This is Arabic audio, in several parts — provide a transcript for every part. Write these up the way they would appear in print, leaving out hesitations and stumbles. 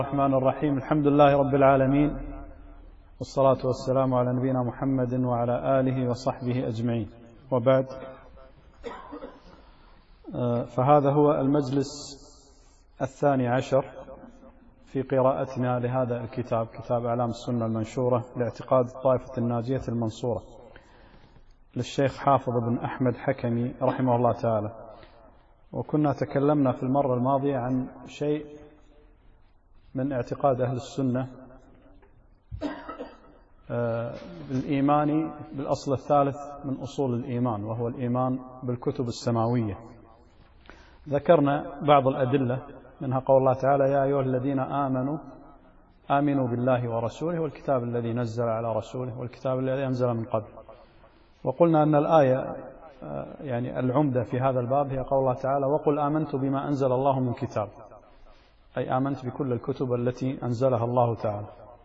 الرحمن الرحيم. الحمد لله رب العالمين، والصلاة والسلام على نبينا محمد وعلى آله وصحبه أجمعين، وبعد. فهذا هو المجلس 12 في قراءتنا لهذا الكتاب، كتاب أعلام السنة المنشورة لاعتقاد الطائفة الناجية المنصورة للشيخ حافظ بن أحمد حكمي رحمه الله تعالى. وكنا تكلمنا في المرة الماضية عن شيء من اعتقاد أهل السنة بالإيمان بالأصل الثالث من أصول الإيمان، وهو الإيمان بالكتب السماوية. ذكرنا بعض الأدلة، منها قول الله تعالى: يا أيها الذين آمنوا بالله ورسوله والكتاب الذي نزل على رسوله والكتاب الذي أنزل من قبل. وقلنا أن الآية يعني العمدة في هذا الباب هي قول الله تعالى: وقل آمنت بما أنزل الله من كتاب، أي آمنت بكل الكتب التي أنزلها الله تعالى.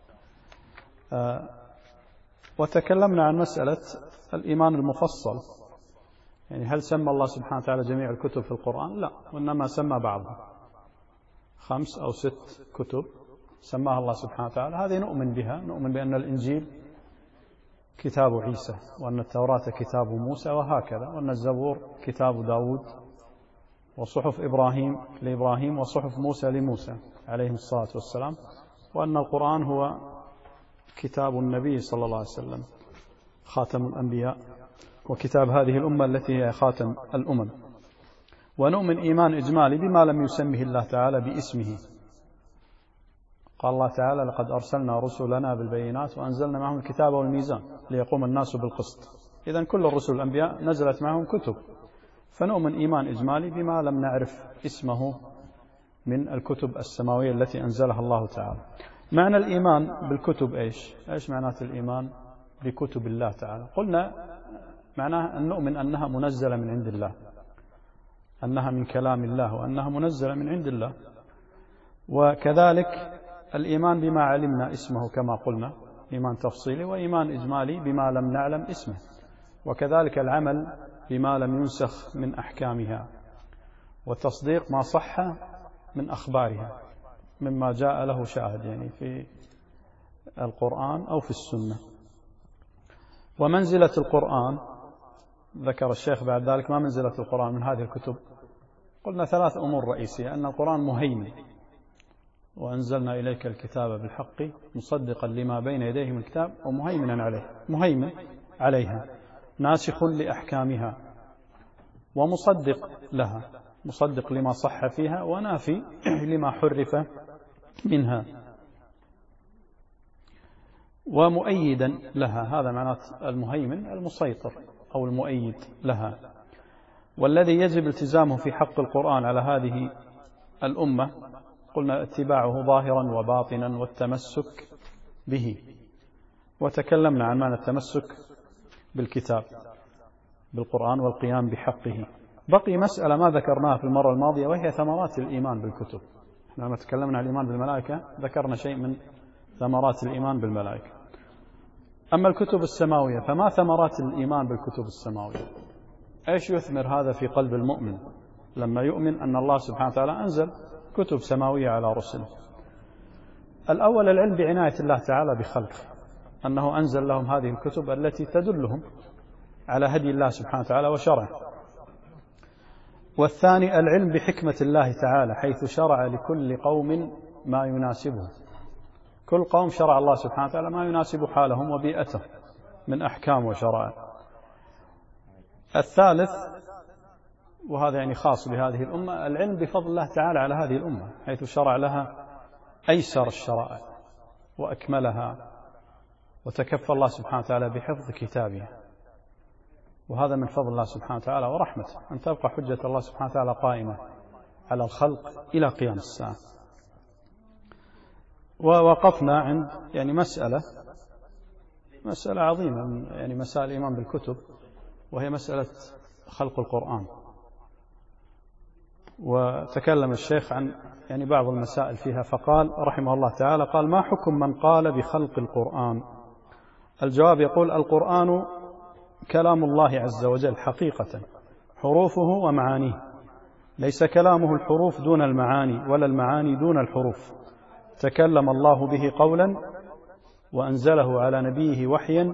وتكلمنا عن مسألة الإيمان المفصل، يعني هل سمى الله سبحانه وتعالى جميع الكتب في القرآن؟ لا، وإنما سمى بعضها، 5 أو 6 كتب سماها الله سبحانه وتعالى، هذه نؤمن بها. نؤمن بأن الإنجيل كتاب عيسى، وأن التوراة كتاب موسى، وهكذا، وأن الزبور كتاب داود، وصحف إبراهيم لإبراهيم، وصحف موسى لموسى عليهم الصلاة والسلام، وأن القرآن هو كتاب النبي صلى الله عليه وسلم خاتم الأنبياء، وكتاب هذه الأمة التي هي خاتم الأمم. ونؤمن إيمان إجمالي بما لم يسمه الله تعالى باسمه. قال الله تعالى: لقد أرسلنا رسلنا بالبينات وأنزلنا معهم الكتاب والميزان ليقوم الناس بالقسط. إذن كل الرسل الأنبياء نزلت معهم كتب، فنؤمن إيمان إجمالي بما لم نعرف اسمه من الكتب السماوية التي أنزلها الله تعالى. معنى الإيمان بالكتب إيش معنات الإيمان بكتب الله تعالى؟ قلنا معناها أن نؤمن أنها منزلة من عند الله، أنها من كلام الله، وأنها منزلة من عند الله. وكذلك الإيمان بما علمنا اسمه كما قلنا، إيمان تفصيلي، وإيمان إجمالي بما لم نعلم اسمه. وكذلك العمل بما لم ينسخ من أحكامها، وتصديق ما صح من أخبارها مما جاء له شاهد، يعني في القرآن أو في السنة. ومنزلة القرآن، ذكر الشيخ بعد ذلك ما منزلة القرآن من هذه الكتب. قلنا 3 أمور رئيسية: أن القرآن مهيمن، وأنزلنا إليك الكتاب بالحق مصدقا لما بين يديه من الكتاب ومهيمنا عليه، مهيمن عليها، ناسخ لأحكامها، ومصدق لها، مصدق لما صح فيها، ونافي لما حرف منها، ومؤيدا لها. هذا معنى المهيمن، المسيطر أو المؤيد لها. والذي يجب التزامه في حق القرآن على هذه الأمة قلنا اتباعه ظاهرا وباطنا، والتمسك به. وتكلمنا عن معنى التمسك بالكتاب بالقرآن والقيام بحقه. بقي مسألة ما ذكرناها في المرة الماضية، وهي ثمرات الإيمان بالكتب. لما تكلمنا عن الإيمان بالملائكة ذكرنا شيء من ثمرات الإيمان بالملائكة. أما الكتب السماوية فما ثمرات الإيمان بالكتب السماوية؟ إيش يثمر هذا في قلب المؤمن لما يؤمن أن الله سبحانه وتعالى أنزل كتب سماوية على رسله؟ الأول العلم بعناية الله تعالى بخلقه، أنه أنزل لهم هذه الكتب التي تدلهم على هدي الله سبحانه وتعالى وشرعه. والثاني العلم بحكمة الله تعالى، حيث شرع لكل قوم ما يناسبه. كل قوم شرع الله سبحانه وتعالى ما يناسب حالهم وبيئتهم من أحكام وشرائع. الثالث، وهذا يعني خاص بهذه الأمة، العلم بفضل الله تعالى على هذه الأمة، حيث شرع لها أيسر الشرائع وأكملها، وتكفى الله سبحانه وتعالى بحفظ كتابه. وهذا من فضل الله سبحانه وتعالى ورحمته، أن تبقى حجة الله سبحانه وتعالى قائمة على الخلق إلى قيام الساعة. ووقفنا عند يعني مسألة عظيمة من يعني مسائل الإيمان بالكتب، وهي مسألة خلق القرآن. وتكلم الشيخ عن يعني بعض المسائل فيها، فقال رحمه الله تعالى: قال: ما حكم من قال بخلق القرآن؟ الجواب يقول: القرآن كلام الله عز وجل حقيقة، حروفه ومعانيه، ليس كلامه الحروف دون المعاني، ولا المعاني دون الحروف، تكلم الله به قولا وأنزله على نبيه وحيا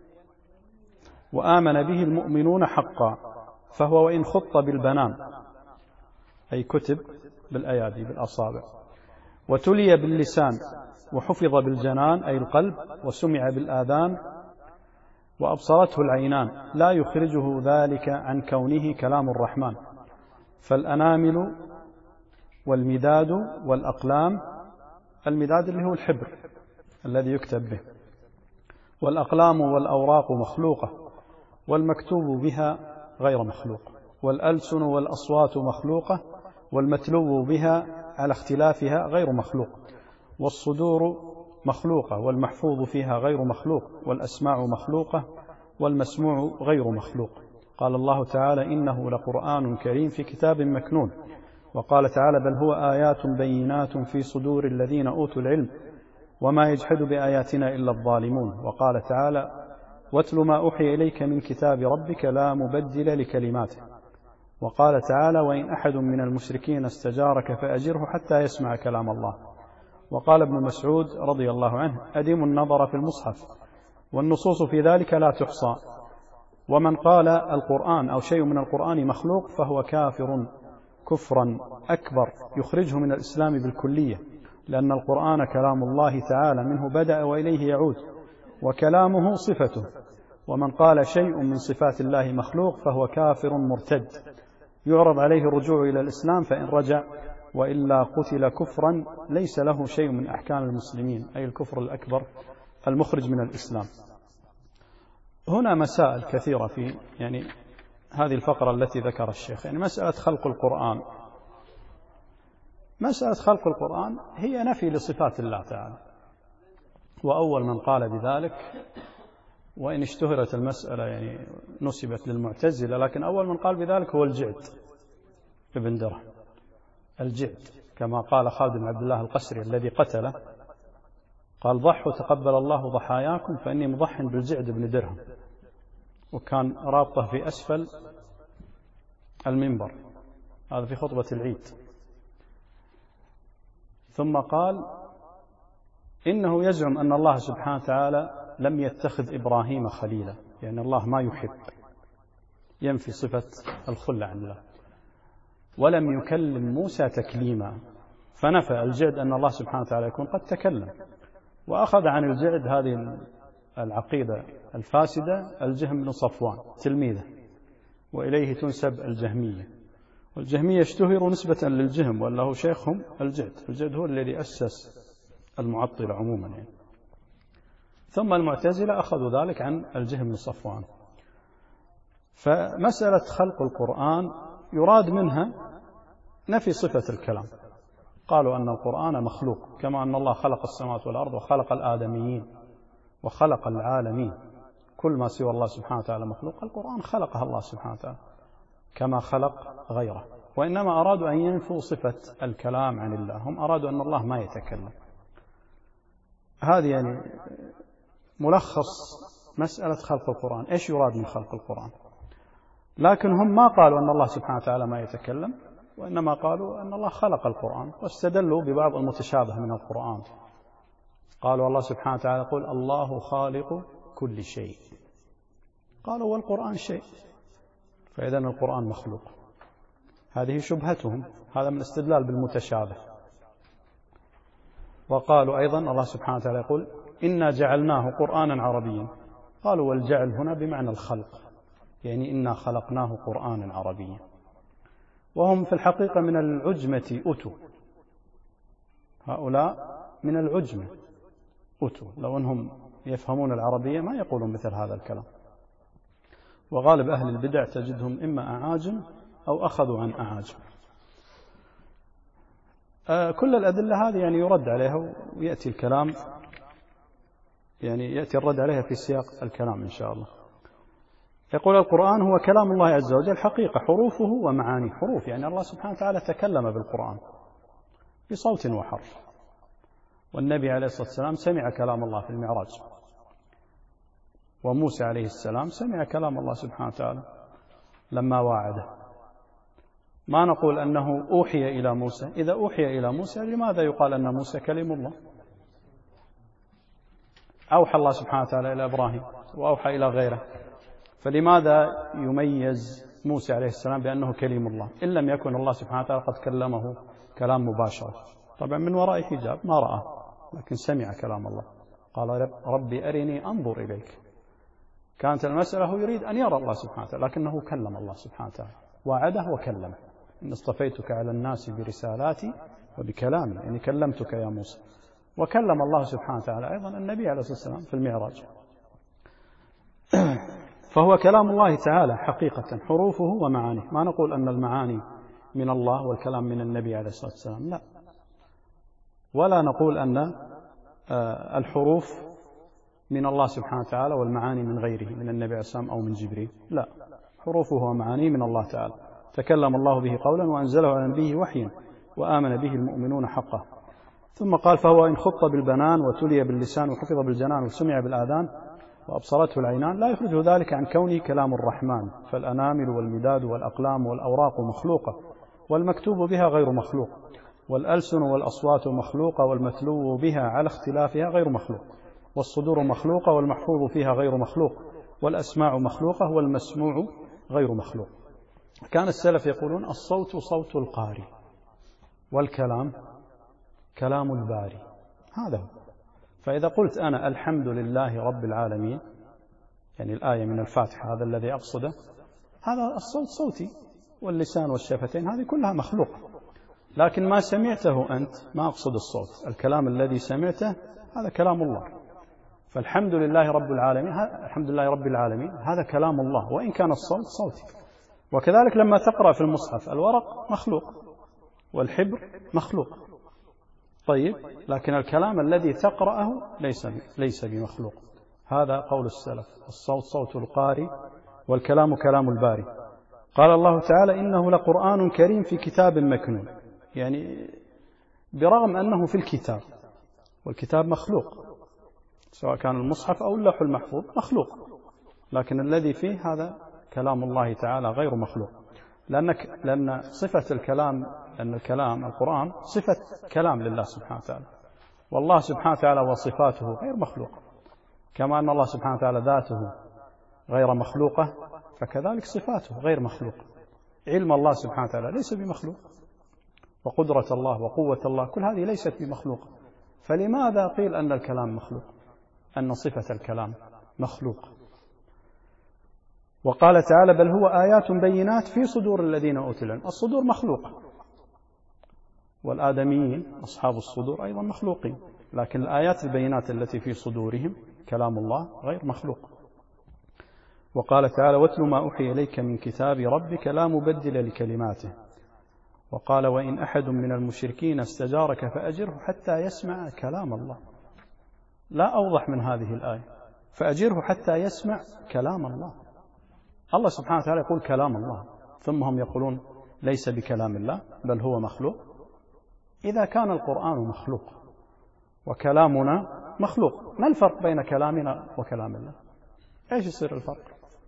وآمن به المؤمنون حقا، فهو وإن خط بالبنان أي كتب بالأيادي بالأصابع، وتلي باللسان وحفظ بالجنان أي القلب، وسمع بالآذان وأبصرته العينان، لا يخرجه ذلك عن كونه كلام الرحمن. فالأنامل والمداد والأقلام، المداد اللي هو الحبر الذي يكتب به، والأقلام والأوراق مخلوقة، والمكتوب بها غير مخلوق، والألسن والأصوات مخلوقة، والمتلو بها على اختلافها غير مخلوق، والصدور مخلوقة، والمحفوظ فيها غير مخلوق، والأسماع مخلوقة، والمسموع غير مخلوق. قال الله تعالى: إنه لقرآن كريم في كتاب مكنون. وقال تعالى: بل هو آيات بينات في صدور الذين أوتوا العلم وما يجحد بآياتنا إلا الظالمون. وقال تعالى: واتل ما أوحي إليك من كتاب ربك لا مبدل لكلماته. وقال تعالى: وإن أحد من المشركين استجارك فأجره حتى يسمع كلام الله. وقال ابن مسعود رضي الله عنه: أدم النظر في المصحف، والنصوص في ذلك لا تحصى، ومن قال القرآن أو شيء من القرآن مخلوق فهو كافر كفرا أكبر يخرجه من الإسلام بالكلية، لأن القرآن كلام الله تعالى منه بدأ وإليه يعود، وكلامه صفته، ومن قال شيء من صفات الله مخلوق فهو كافر مرتد يعرض عليه الرجوع إلى الإسلام فإن رجع، وإلا قتل كفرا ليس له شيء من أحكام المسلمين، أي الكفر الأكبر المخرج من الإسلام. هنا مسائل كثيرة في هذه الفقرة التي ذكر الشيخ، مسألة خلق القرآن. مسألة خلق القرآن هي نفي لصفات الله تعالى، وأول من قال بذلك، وإن اشتهرت المسألة نسبت للمعتزلة، لكن أول من قال بذلك هو الجعد ابن درهم، الجعد، كما قال خالد بن عبد الله القسري الذي قتله، قال: ضحوا تقبل الله ضحاياكم فإني مضح بالجعد بن درهم، وكان رابطه في أسفل المنبر، هذا في خطبة العيد. ثم قال: إنه يزعم أن الله سبحانه وتعالى لم يتخذ إبراهيم خليلا، يعني الله ما يحب، ينفي صفة الخلة عن الله، ولم يكلم موسى تكليما، فنفى الجعد أن الله سبحانه وتعالى يكون قد تكلم. وأخذ عن الجعد هذه العقيدة الفاسدة الجهم بن صفوان تلميذه، وإليه تنسب الجهمية، والجهمية اشتهروا نسبة للجهم، وله شيخهم الجعد. الجعد هو الذي أسس المعطلة عموما ثم المعتزلة أخذوا ذلك عن الجهم بن صفوان. فمسألة خلق القرآن يراد منها نفي صفة الكلام، قالوا أن القرآن مخلوق، كما أن الله خلق السماوات والأرض وخلق الآدميين وخلق العالمين، كل ما سوى الله سبحانه وتعالى مخلوق، القرآن خلقها الله سبحانه وتعالى كما خلق غيره، وإنما أرادوا أن ينفوا صفة الكلام عن الله، هم أرادوا أن الله ما يتكلم. هذه ملخص مسألة خلق القرآن، إيش يراد من خلق القرآن. لكن هم ما قالوا أن الله سبحانه وتعالى ما يتكلم، وإنما قالوا أن الله خلق القرآن، واستدلوا ببعض المتشابه من القرآن. قالوا الله سبحانه وتعالى يقول: الله خالق كل شيء، قالوا والقرآن شيء، فإذا القرآن مخلوق. هذه شبهتهم، هذا من استدلال بالمتشابه. وقالوا أيضا الله سبحانه وتعالى يقول: إنا جعلناه قرآنا عربيا، قالوا والجعل هنا بمعنى الخلق، يعني إنا خلقناه قرآنا عربيا. وهم في الحقيقة من العجمة أتوا، هؤلاء من العجمة أتوا، لو أنهم يفهمون العربية ما يقولون مثل هذا الكلام. وغالب أهل البدع تجدهم إما أعاجم أو أخذوا عن أعاجم. كل الأدلة هذه يرد عليها، ويأتي الكلام يأتي الرد عليها في سياق الكلام إن شاء الله. يقول: القرآن هو كلام الله عز وجل حقيقة، حروفه ومعانيه. حروف يعني الله سبحانه وتعالى تكلم بالقرآن بصوت وحرف، والنبي عليه الصلاة والسلام سمع كلام الله في المعراج، وموسى عليه السلام سمع كلام الله سبحانه وتعالى لما واعده. ما نقول أنه أوحي إلى موسى. إذا أوحي إلى موسى لماذا يقال أن موسى كلم الله؟ أوحى الله سبحانه وتعالى إلى إبراهيم وأوحى إلى غيره، فلماذا يميز موسى عليه السلام بأنه كلم الله إن لم يكن الله سبحانه وتعالى قد كلمه كلام مباشر؟ طبعا من وراء حجاب ما رأى، لكن سمع كلام الله. قال ربي أرني أنظر إليك. كانت المسألة هو يريد أن يرى الله سبحانه وتعالى، لكنه كلم الله سبحانه وتعالى، وعده وكلمه. إن اصطفيتك على الناس برسالاتي وبكلامي، يعني كلمتك يا موسى. وكلم الله سبحانه وتعالى أيضا النبي عليه الصلاة والسلام في المعراج. فهو كلام الله تعالى حقيقة، حروفه ومعانيه. ما نقول أن المعاني من الله والكلام من النبي عليه الصلاة والسلام، لا. ولا نقول أن الحروف من الله سبحانه وتعالى والمعاني من غيره، من النبي عليه الصلاة والسلام أو من جبريل، لا. حروفه ومعانيه من الله تعالى، تكلم الله به قولا وأنزله على نبيه وحيا وآمن به المؤمنون حقه. ثم قال فهو إن خط بالبنان وتلي باللسان وحفظ بالجنان وسمع بالآذان وأبصرته العينان لا يخرج ذلك عن كونه كلام الرحمن. فالأنامل والمداد والأقلام والأوراق مخلوقة، والمكتوب بها غير مخلوق، والألسن والأصوات مخلوقة، والمتلو بها على اختلافها غير مخلوق، والصدور مخلوقة والمحفوظ فيها غير مخلوق، والأسماع مخلوقة والمسموع غير مخلوق. كان السلف يقولون الصوت صوت القاري والكلام كلام الباري. هذا هو. فإذا قلت أنا الحمد لله رب العالمين، يعني الآية من الفاتحة هذا الذي أقصده، هذا الصوت صوتي، واللسان والشفتين هذه كلها مخلوقة. لكن ما سمعته أنت ما أقصد الصوت، الكلام الذي سمعته هذا كلام الله. فالحمد لله رب العالمين، الحمد لله رب العالمين هذا كلام الله، وإن كان الصوت صوتي. وكذلك لما تقرأ في المصحف الورق مخلوق والحبر مخلوق، طيب، لكن الكلام الذي تقرأه ليس بمخلوق. هذا قول السلف، الصوت صوت القاري والكلام كلام الباري. قال الله تعالى إنه لقرآن كريم في كتاب مكنون، يعني برغم أنه في الكتاب، والكتاب مخلوق سواء كان المصحف أو اللوح المحفوظ مخلوق، لكن الذي فيه هذا كلام الله تعالى غير مخلوق. لأن صفة الكلام، أن الكلام القرآن صفة كلام لله سبحانه وتعالى، والله سبحانه وتعالى وصفاته غير مخلوقة. كما أن الله سبحانه وتعالى ذاته غير مخلوقة، فكذلك صفاته غير مخلوقة. علم الله سبحانه وتعالى ليس بمخلوق، وقدرة الله وقوة الله كل هذه ليست بمخلوقة. فلماذا قيل أن الكلام مخلوق؟ أن صفة الكلام مخلوق. وقال تعالى بل هو آيات بينات في صدور الذين أوتوا العلم. الصدور مخلوقة، والآدميين أصحاب الصدور أيضا مخلوقين، لكن الآيات البينات التي في صدورهم كلام الله غير مخلوق. وقال تعالى واتل ما أوحي إليك من كتاب ربك لا مبدل لكلماته. وقال وإن أحد من المشركين استجارك فأجره حتى يسمع كلام الله. لا أوضح من هذه الآية، فأجره حتى يسمع كلام الله. الله سبحانه وتعالى يقول كلام الله، ثم هم يقولون ليس بكلام الله بل هو مخلوق. إذا كان القرآن مخلوق وكلامنا مخلوق، ما الفرق بين كلامنا وكلام الله؟ إيش يصير الفرق؟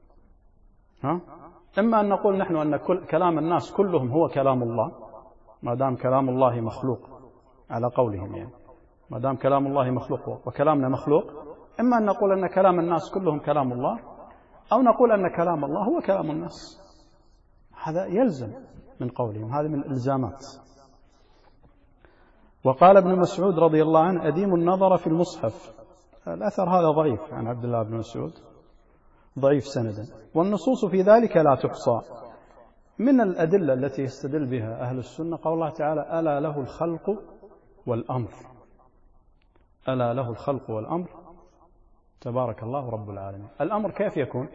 إما أن نقول نحن أن كلام الناس كلهم هو كلام الله ما دام كلام الله مخلوق، على قولهم يعني ما دام كلام الله مخلوق وكلامنا مخلوق. إما أن نقول أن كلام الناس كلهم كلام الله، أو نقول أن كلام الله هو كلام الناس. هذا يلزم من قولهم، هذا من الإلزامات. وقال ابن مسعود رضي الله عنه أديم النظر في المصحف. الأثر هذا ضعيف عن عبد الله بن مسعود، ضعيف سندا، والنصوص في ذلك لا تحصى. من الأدلة التي يستدل بها أهل السنة قول الله تعالى ألا له الخلق والأمر. ألا له الخلق والأمر تبارك الله رب العالمين. الأمر كيف يكون؟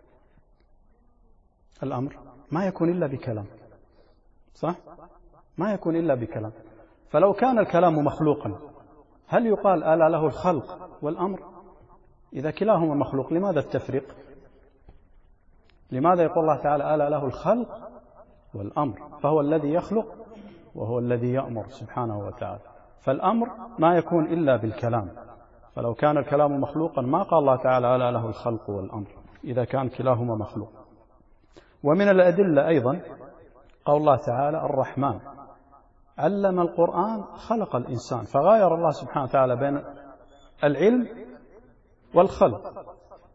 الأمر ما يكون إلا بكلام، صح؟ ما يكون إلا بكلام. فلو كان الكلام مخلوقا هل يقال ألا له الخلق والأمر؟ إذا كلاهما مخلوق لماذا التفريق؟ لماذا يقول الله تعالى ألا له الخلق والأمر؟ فهو الذي يخلق وهو الذي يأمر سبحانه وتعالى. فالأمر ما يكون إلا بالكلام، فلو كان الكلام مخلوقا ما قال الله تعالى ألا له الخلق والأمر إذا كان كلاهما مخلوق. ومن الأدلة أيضا قول الله تعالى الرحمن علم القرآن خلق الإنسان، فغاير الله سبحانه وتعالى بين العلم والخلق.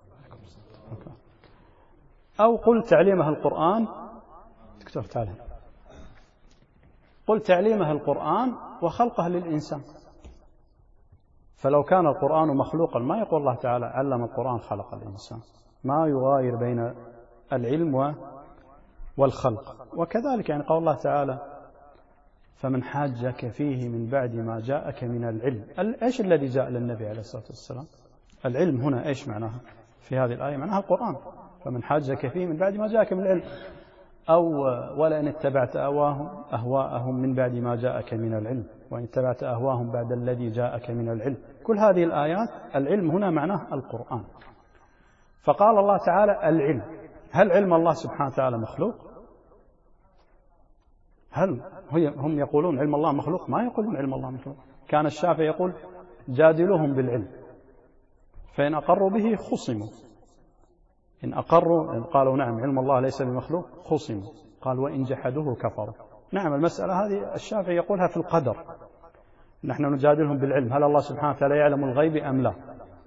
أو قل تعليمه القرآن، دكتور تعالى، قل تعليمه القرآن وخلقه للإنسان. فلو كان القرآن مخلوقا ما يقول الله تعالى علم القرآن خلق الإنسان، ما يغاير بين العلم والخلق. وكذلك يعني قول الله تعالى فمن حاجك فيه من بعد ما جاءك من العلم. إيش الذي جاء للنبي عليه الصلاة والسلام؟ العلم هنا إيش معناها في هذه الآية؟ معناها القرآن. فمن حاجك فيه من بعد ما جاءك من العلم، أو ولئن اتبعت أهواءهم من بعد ما جاءك من العلم وإن اتبعت أهواءهم بعد الذي جاءك من العلم. كل هذه الآيات العلم هنا معناه القرآن. فقال الله تعالى العلم. هل علم الله سبحانه وتعالى مخلوق؟ هل هم يقولون علم الله مخلوق؟ ما يقولون علم الله مخلوق. كان الشافعي يقول جادلوهم بالعلم فإن أقروا به خصموا، إن أقروا إن قالوا نعم علم الله ليس بمخلوق خصموا، قال وإن جحدوه كفروا. نعم المسألة هذه الشافعي يقولها في القدر، نحن نجادلهم بالعلم، هل الله سبحانه وتعالى يعلم الغيب أم لا؟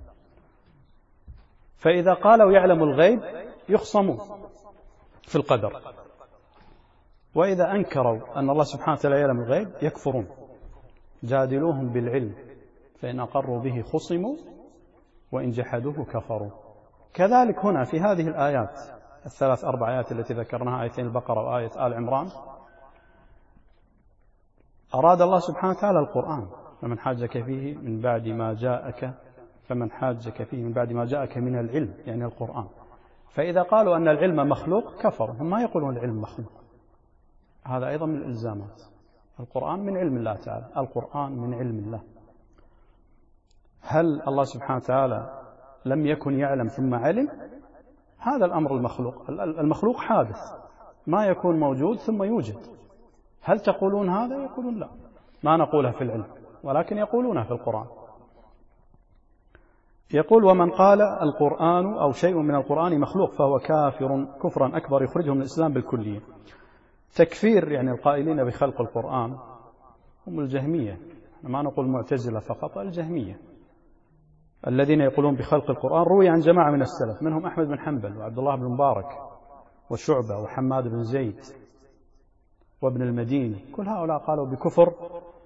فإذا قالوا يعلم الغيب يخصمون في القدر، وإذا أنكروا أن الله سبحانه وتعالى يعلم الغيب يكفرون. جادلوهم بالعلم فإن أقروا به خصموا وإن جحدوه كفروا. كذلك هنا في هذه الآيات الثلاث أربع آيات التي ذكرناها، آيتين البقرة وآية آل عمران، أراد الله سبحانه وتعالى القرآن. فمن حاجك فيه من بعد ما جاءك، فمن حاجك فيه من بعد ما جاءك من العلم يعني القرآن. فإذا قالوا أن العلم مخلوق كفروا، هم ما يقولون العلم مخلوق. هذا أيضا من الإلزامات. القرآن من علم الله تعالى، القرآن من علم الله. هل الله سبحانه وتعالى لم يكن يعلم ثم علم؟ هذا الأمر المخلوق. المخلوق حادث، ما يكون موجود ثم يوجد. هل تقولون هذا؟ يقولون لا، ما نقولها في العلم، ولكن يقولونها في القرآن. يقول ومن قال القرآن أو شيء من القرآن مخلوق فهو كافر كفرا أكبر يخرجه من الإسلام بالكلية. تكفير يعني القائلين بخلق القرآن هم الجهمية، ما نقول معتزلة فقط، الجهمية الذين يقولون بخلق القرآن. روي عن جماعة من السلف منهم أحمد بن حنبل وعبد الله بن مبارك وشعبة وحماد بن زيد وابن المديني، كل هؤلاء قالوا بكفر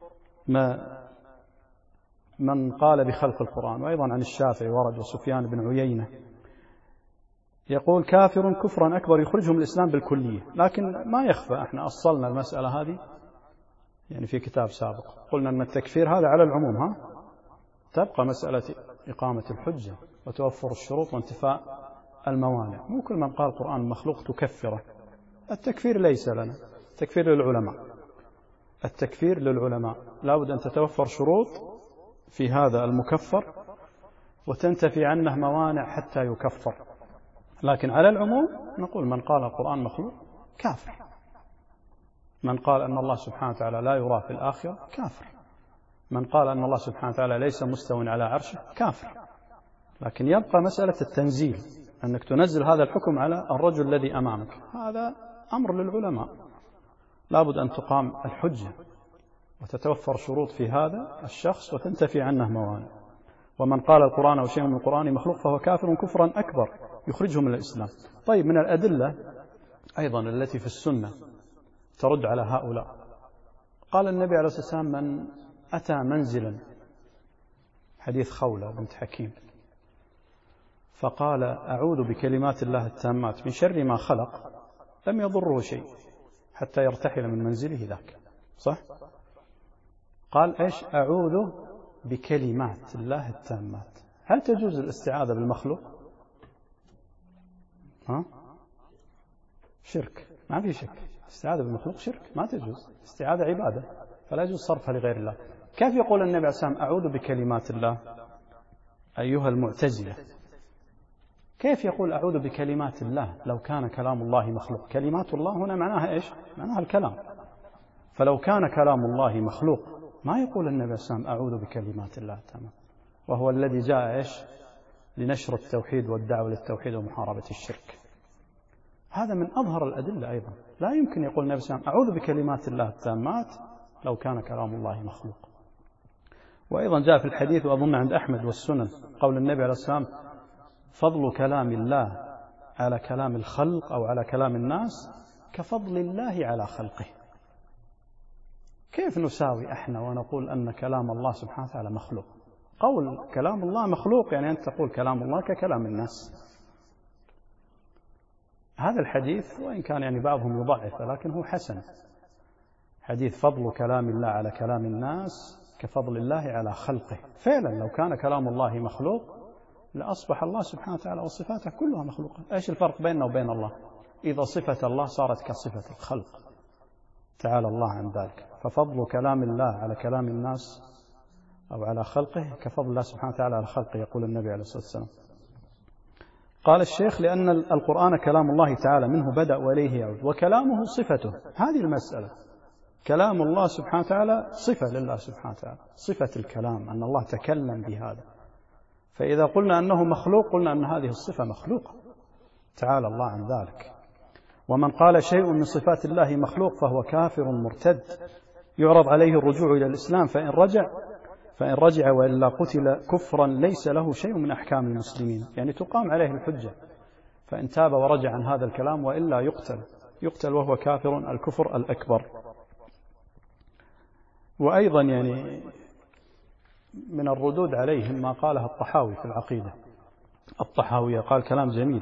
من قال بخلق القرآن. وأيضا عن الشافعي ورد وسفيان بن عيينة يقول كافر كفرا أكبر يخرجهم من الإسلام بالكلية. لكن ما يخفى احنا أصلنا المسألة هذه يعني في كتاب سابق، قلنا أن التكفير هذا على العموم، تبقى مسألة إقامة الحجة وتوفر الشروط وانتفاء الموانع. مو كل من قال القرآن مخلوق تكفره. التكفير ليس لنا، التكفير للعلماء. التكفير للعلماء لا بد أن تتوفر شروط في هذا المكفر وتنتفي عنه موانع حتى يكفر. لكن على العموم نقول من قال القرآن مخلوق كافر، من قال أن الله سبحانه وتعالى لا يرى في الآخرة كافر، من قال أن الله سبحانه وتعالى ليس مستو على عرشه كافر. لكن يبقى مسألة التنزيل، أنك تنزل هذا الحكم على الرجل الذي أمامك، هذا أمر للعلماء، لابد أن تقام الحجة وتتوفر شروط في هذا الشخص وتنتفي عنه موانع. ومن قال القرآن أو شيء من القرآن مخلوق فهو كافر كفرا أكبر يخرجه من الإسلام. طيب من الأدلة أيضا التي في السنة ترد على هؤلاء، قال النبي عليه الصلاة والسلام من أتى منزلا، حديث خولة بنت حكيم، فقال أعوذ بكلمات الله التامات من شر ما خلق لم يضره شيء حتى يرتحل من منزله ذاك، صح؟ قال إيش؟ أعوذ بكلمات الله التامات. هل تجوز الاستعاذة بالمخلوق؟ شرك، ما في شك. استعاذة بالمخلوق شرك، ما تجوز. استعاذة عبادة فلا يجوز صرفها لغير الله. كيف يقول النبي عليه الصلاة والسلام أعوذ بكلمات الله؟ أيها المعتزلة، كيف يقول أعوذ بكلمات الله لو كان كلام الله مخلوق؟ كلمات الله هنا معناها إيش؟ معناها الكلام. فلو كان كلام الله مخلوق ما يقول النبي صلى الله عليه وسلم أعوذ بكلمات الله تمام، وهو الذي جاء إيش؟ لنشر التوحيد والدعوة للتوحيد ومحاربة الشرك. هذا من أظهر الأدلة أيضا. لا يمكن يقول النبي صلى الله عليه وسلم أعوذ بكلمات الله التامات لو كان كلام الله مخلوق. وأيضا جاء في الحديث وأظن عند أحمد والسنن قول النبي عليه الصلاة والسلام فضل كلام الله على كلام الخلق أو على كلام الناس كفضل الله على خلقه. كيف نساوي احنا ونقول أن كلام الله سبحانه وتعالى مخلوق؟ قول كلام الله مخلوق يعني أنت تقول كلام الله ككلام الناس. هذا الحديث وإن كان يعني بعضهم يضعف لكن هو حسن، حديث فضل كلام الله على كلام الناس كفضل الله على خلقه. فعلا لو كان كلام الله مخلوق لأصبح الله سبحانه وتعالى وصفاته كلها مخلوقة. إيش الفرق بيننا وبين الله؟ إذا صفة الله صارت كصفة الخلق، تعالى الله عن ذلك. ففضل كلام الله على كلام الناس أو على خلقه كفضل الله سبحانه وتعالى على خلقه، يقول النبي عليه الصلاة والسلام. قال الشيخ لأن القرآن كلام الله تعالى منه بدأ وإليه يعود، وكلامه صفته. هذه المسألة، كلام الله سبحانه وتعالى صفة لله سبحانه وتعالى، صفة الكلام أن الله تكلم بهذا. فإذا قلنا أنه مخلوق قلنا أن هذه الصفة مخلوقة، تعالى الله عن ذلك. ومن قال شيء من صفات الله مخلوق فهو كافر مرتد، يعرض عليه الرجوع إلى الإسلام فإن رجع وإلا قتل كفرا ليس له شيء من أحكام المسلمين، يعني تقام عليه الحجة. فإن تاب ورجع عن هذا الكلام وإلا يقتل وهو كافر الكفر الأكبر. وأيضا يعني من الردود عليهم ما قالها الطحاوي في العقيدة. الطحاوي قال كلام جميل،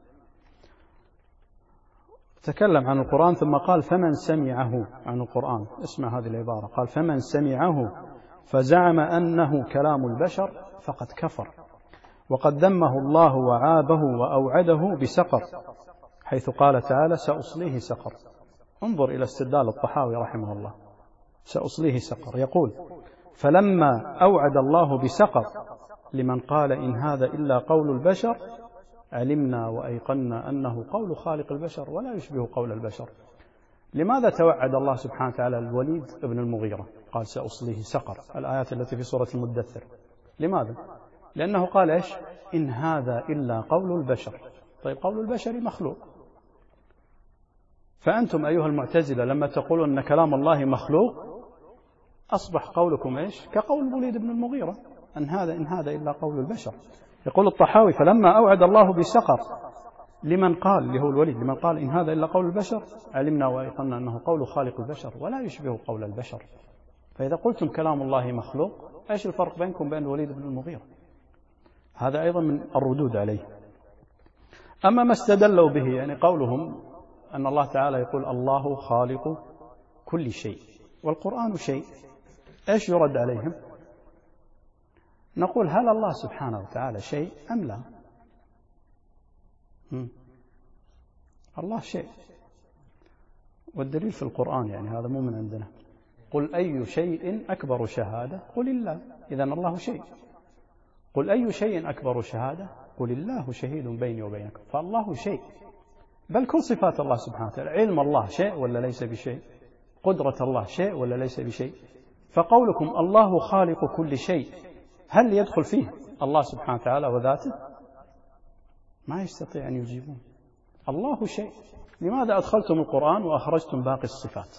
تكلم عن القرآن ثم قال فمن سمعه عن القرآن، اسمع هذه العبارة، قال فمن سمعه فزعم أنه كلام البشر فقد كفر، وقد ذمه الله وعابه وأوعده بسقر، حيث قال تعالى سأصليه سقر. انظر إلى استدلال الطحاوي رحمه الله، سأصليه سقر. يقول فلما أوعد الله بسقر لمن قال إن هذا إلا قول البشر علمنا وأيقنا أنه قول خالق البشر ولا يشبه قول البشر. لماذا توعد الله سبحانه وتعالى الوليد ابن المغيرة قال سأصليه سقر، الآيات التي في سورة المدثر؟ لماذا؟ لأنه قال إيش؟ إن هذا إلا قول البشر. طيب قول البشر مخلوق، فأنتم أيها المعتزلة لما تقولون أن كلام الله مخلوق أصبح قولكم إيش؟ كقول الوليد بن المغيرة إن هذا إلا قول البشر. يقول الطحاوي فلما أوعد الله بسقر لمن قال، اللي هو الوليد، لمن قال إن هذا إلا قول البشر علمنا وأيقنا أنه قول خالق البشر ولا يشبه قول البشر. فإذا قلتم كلام الله مخلوق إيش الفرق بينكم بين الوليد بن المغيرة؟ هذا أيضا من الردود عليه. أما ما استدلوا به يعني قولهم أن الله تعالى يقول الله خالق كل شيء والقرآن شيء، إيش يرد عليهم؟ نقول هل الله سبحانه وتعالى شيء أم لا؟ الله شيء، والدليل في القرآن، يعني هذا مو من عندنا. قل أي شيء أكبر شهادة قل الله، إذن الله شيء. قل أي شيء أكبر شهادة قل الله شهيد بيني وبينكم. فالله شيء، بل كل صفات الله سبحانه وتعالى. علم الله شيء ولا ليس بشيء؟ قدرة الله شيء ولا ليس بشيء؟ فقولكم الله خالق كل شيء هل يدخل فيه الله سبحانه وتعالى وذاته؟ ما يستطيع أن يجيبون. الله شيء، لماذا أدخلتم القرآن وأخرجتم باقي الصفات؟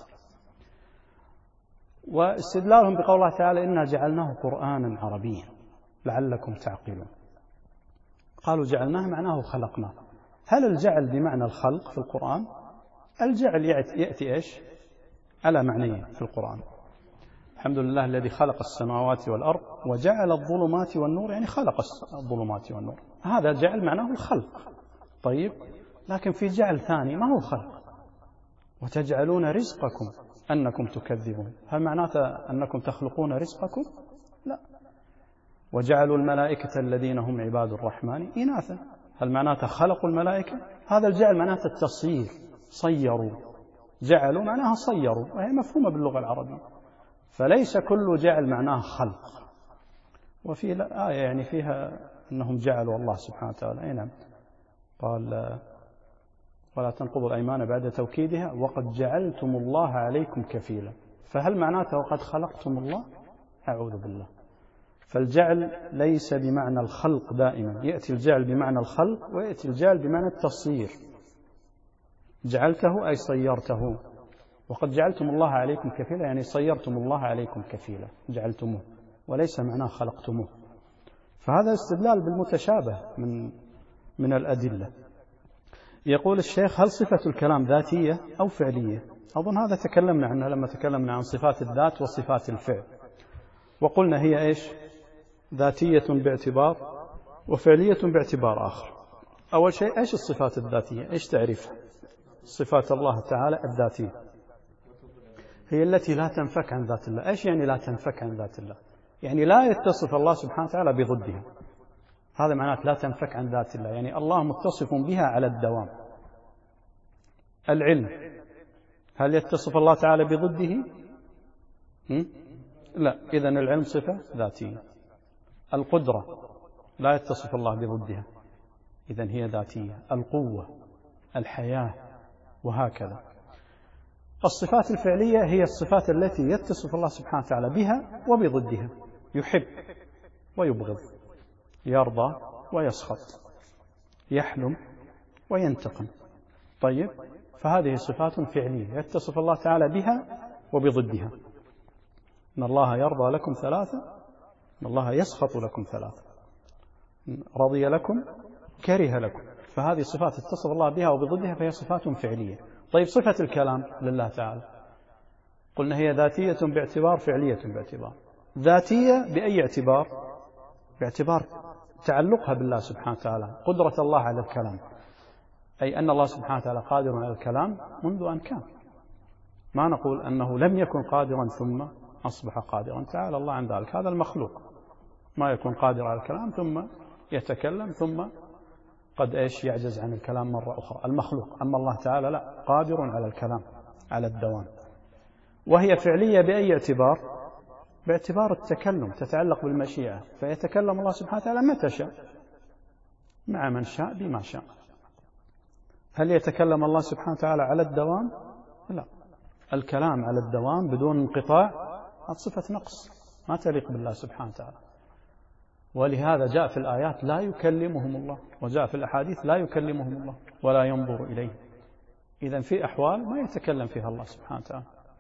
واستدلالهم بقول الله تعالى إنا جعلناه قرآنا عربيا لعلكم تعقلون. قالوا جعلناه معناه خلقناه. هل الجعل بمعنى الخلق في القرآن؟ الجعل يأتي إيش؟ على معنيين في القرآن. الحمد لله الذي خلق السماوات والأرض وجعل الظلمات والنور، يعني خلق الظلمات والنور، هذا جعل معناه الخلق. طيب، لكن في جعل ثاني ما هو خلق، وتجعلون رزقكم أنكم تكذبون، هل معناته أنكم تخلقون رزقكم؟ لا. وجعلوا الملائكة الذين هم عباد الرحمن إناثا، هل معناته خلقوا الملائكة؟ هذا الجعل معناته التصيير، صيروا، جعلوا معناها صيروا، وهي مفهومة باللغة العربية. فليس كل جعل معناه خلق. وفي آية يعني فيها أنهم جعلوا الله سبحانه وتعالى، أي نعم، قال ولا تنقضوا الأيمان بعد توكيدها وقد جعلتم الله عليكم كفيلا. فهل معناته وقد خلقتم الله؟ أعوذ بالله. فالجعل ليس بمعنى الخلق دائما، يأتي الجعل بمعنى الخلق ويأتي الجعل بمعنى التصيير. جعلته أي صيرته، وقد جعلتم الله عليكم كفيلا، يعني صيرتم الله عليكم كفيلا، جعلتموه، وليس معناه خلقتموه. فهذا استدلال بالمتشابه من الأدلة. يقول الشيخ: هل صفة الكلام ذاتية أو فعلية؟ أظن هذا تكلمنا عنه لما تكلمنا عن صفات الذات وصفات الفعل، وقلنا هي إيش؟ ذاتية باعتبار وفعلية باعتبار آخر. أول شيء إيش الصفات الذاتية؟ إيش تعريفها؟ صفات الله تعالى الذاتية هي التي لا تنفك عن ذات الله. إيش يعني لا تنفك عن ذات الله؟ يعني لا يتصف الله سبحانه وتعالى بضدها، هذا معناه لا تنفك عن ذات الله، يعني الله متصف بها على الدوام. العلم، هل يتصف الله تعالى بضده؟ لا، إذن العلم صفة ذاتية. القدرة لا يتصف الله بضدها، إذن هي ذاتية. القوة، الحياة، وهكذا. الصفات الفعلية هي الصفات التي يتصف الله سبحانه وتعالى بها وبضدها، يحب ويبغض، يرضى ويسخط، يحلم وينتقم. طيب، فهذه صفات فعلية يتصف الله تعالى بها وبضدها. إن الله يرضى لكم ثلاثة، إن الله يسخط لكم ثلاثة، رضي لكم، كره لكم. فهذه صفات اتصف الله بها وبضدها، فهي صفات فعلية. طيب، صفة الكلام لله تعالى قلنا هي ذاتية باعتبار، فعلية باعتبار. ذاتية بأي اعتبار؟ باعتبار تعلقها بالله سبحانه وتعالى، قدرة الله على الكلام، أي أن الله سبحانه وتعالى قادر على الكلام منذ أن كان. ما نقول أنه لم يكن قادرا ثم أصبح قادرا، تعالى الله عن ذلك. هذا المخلوق ما يكون قادر على الكلام ثم يتكلم، ثم قد يعجز عن الكلام مرة أخرى، المخلوق. أما الله تعالى لا، قادر على الكلام على الدوام. وهي فعلية بأي اعتبار؟ باعتبار التكلم، تتعلق بالمشيئة، فيتكلم الله سبحانه وتعالى متى شاء مع من شاء بما شاء. هل يتكلم الله سبحانه وتعالى على الدوام؟ لا، الكلام على الدوام بدون انقطاع هذه صفة نقص ما تليق بالله سبحانه وتعالى. ولهذا جاء في الآيات لا يكلمهم الله، وجاء في الأحاديث لا يكلمهم الله ولا ينظر إليه. إذن في أحوال ما يتكلم فيها الله سبحانه وتعالى،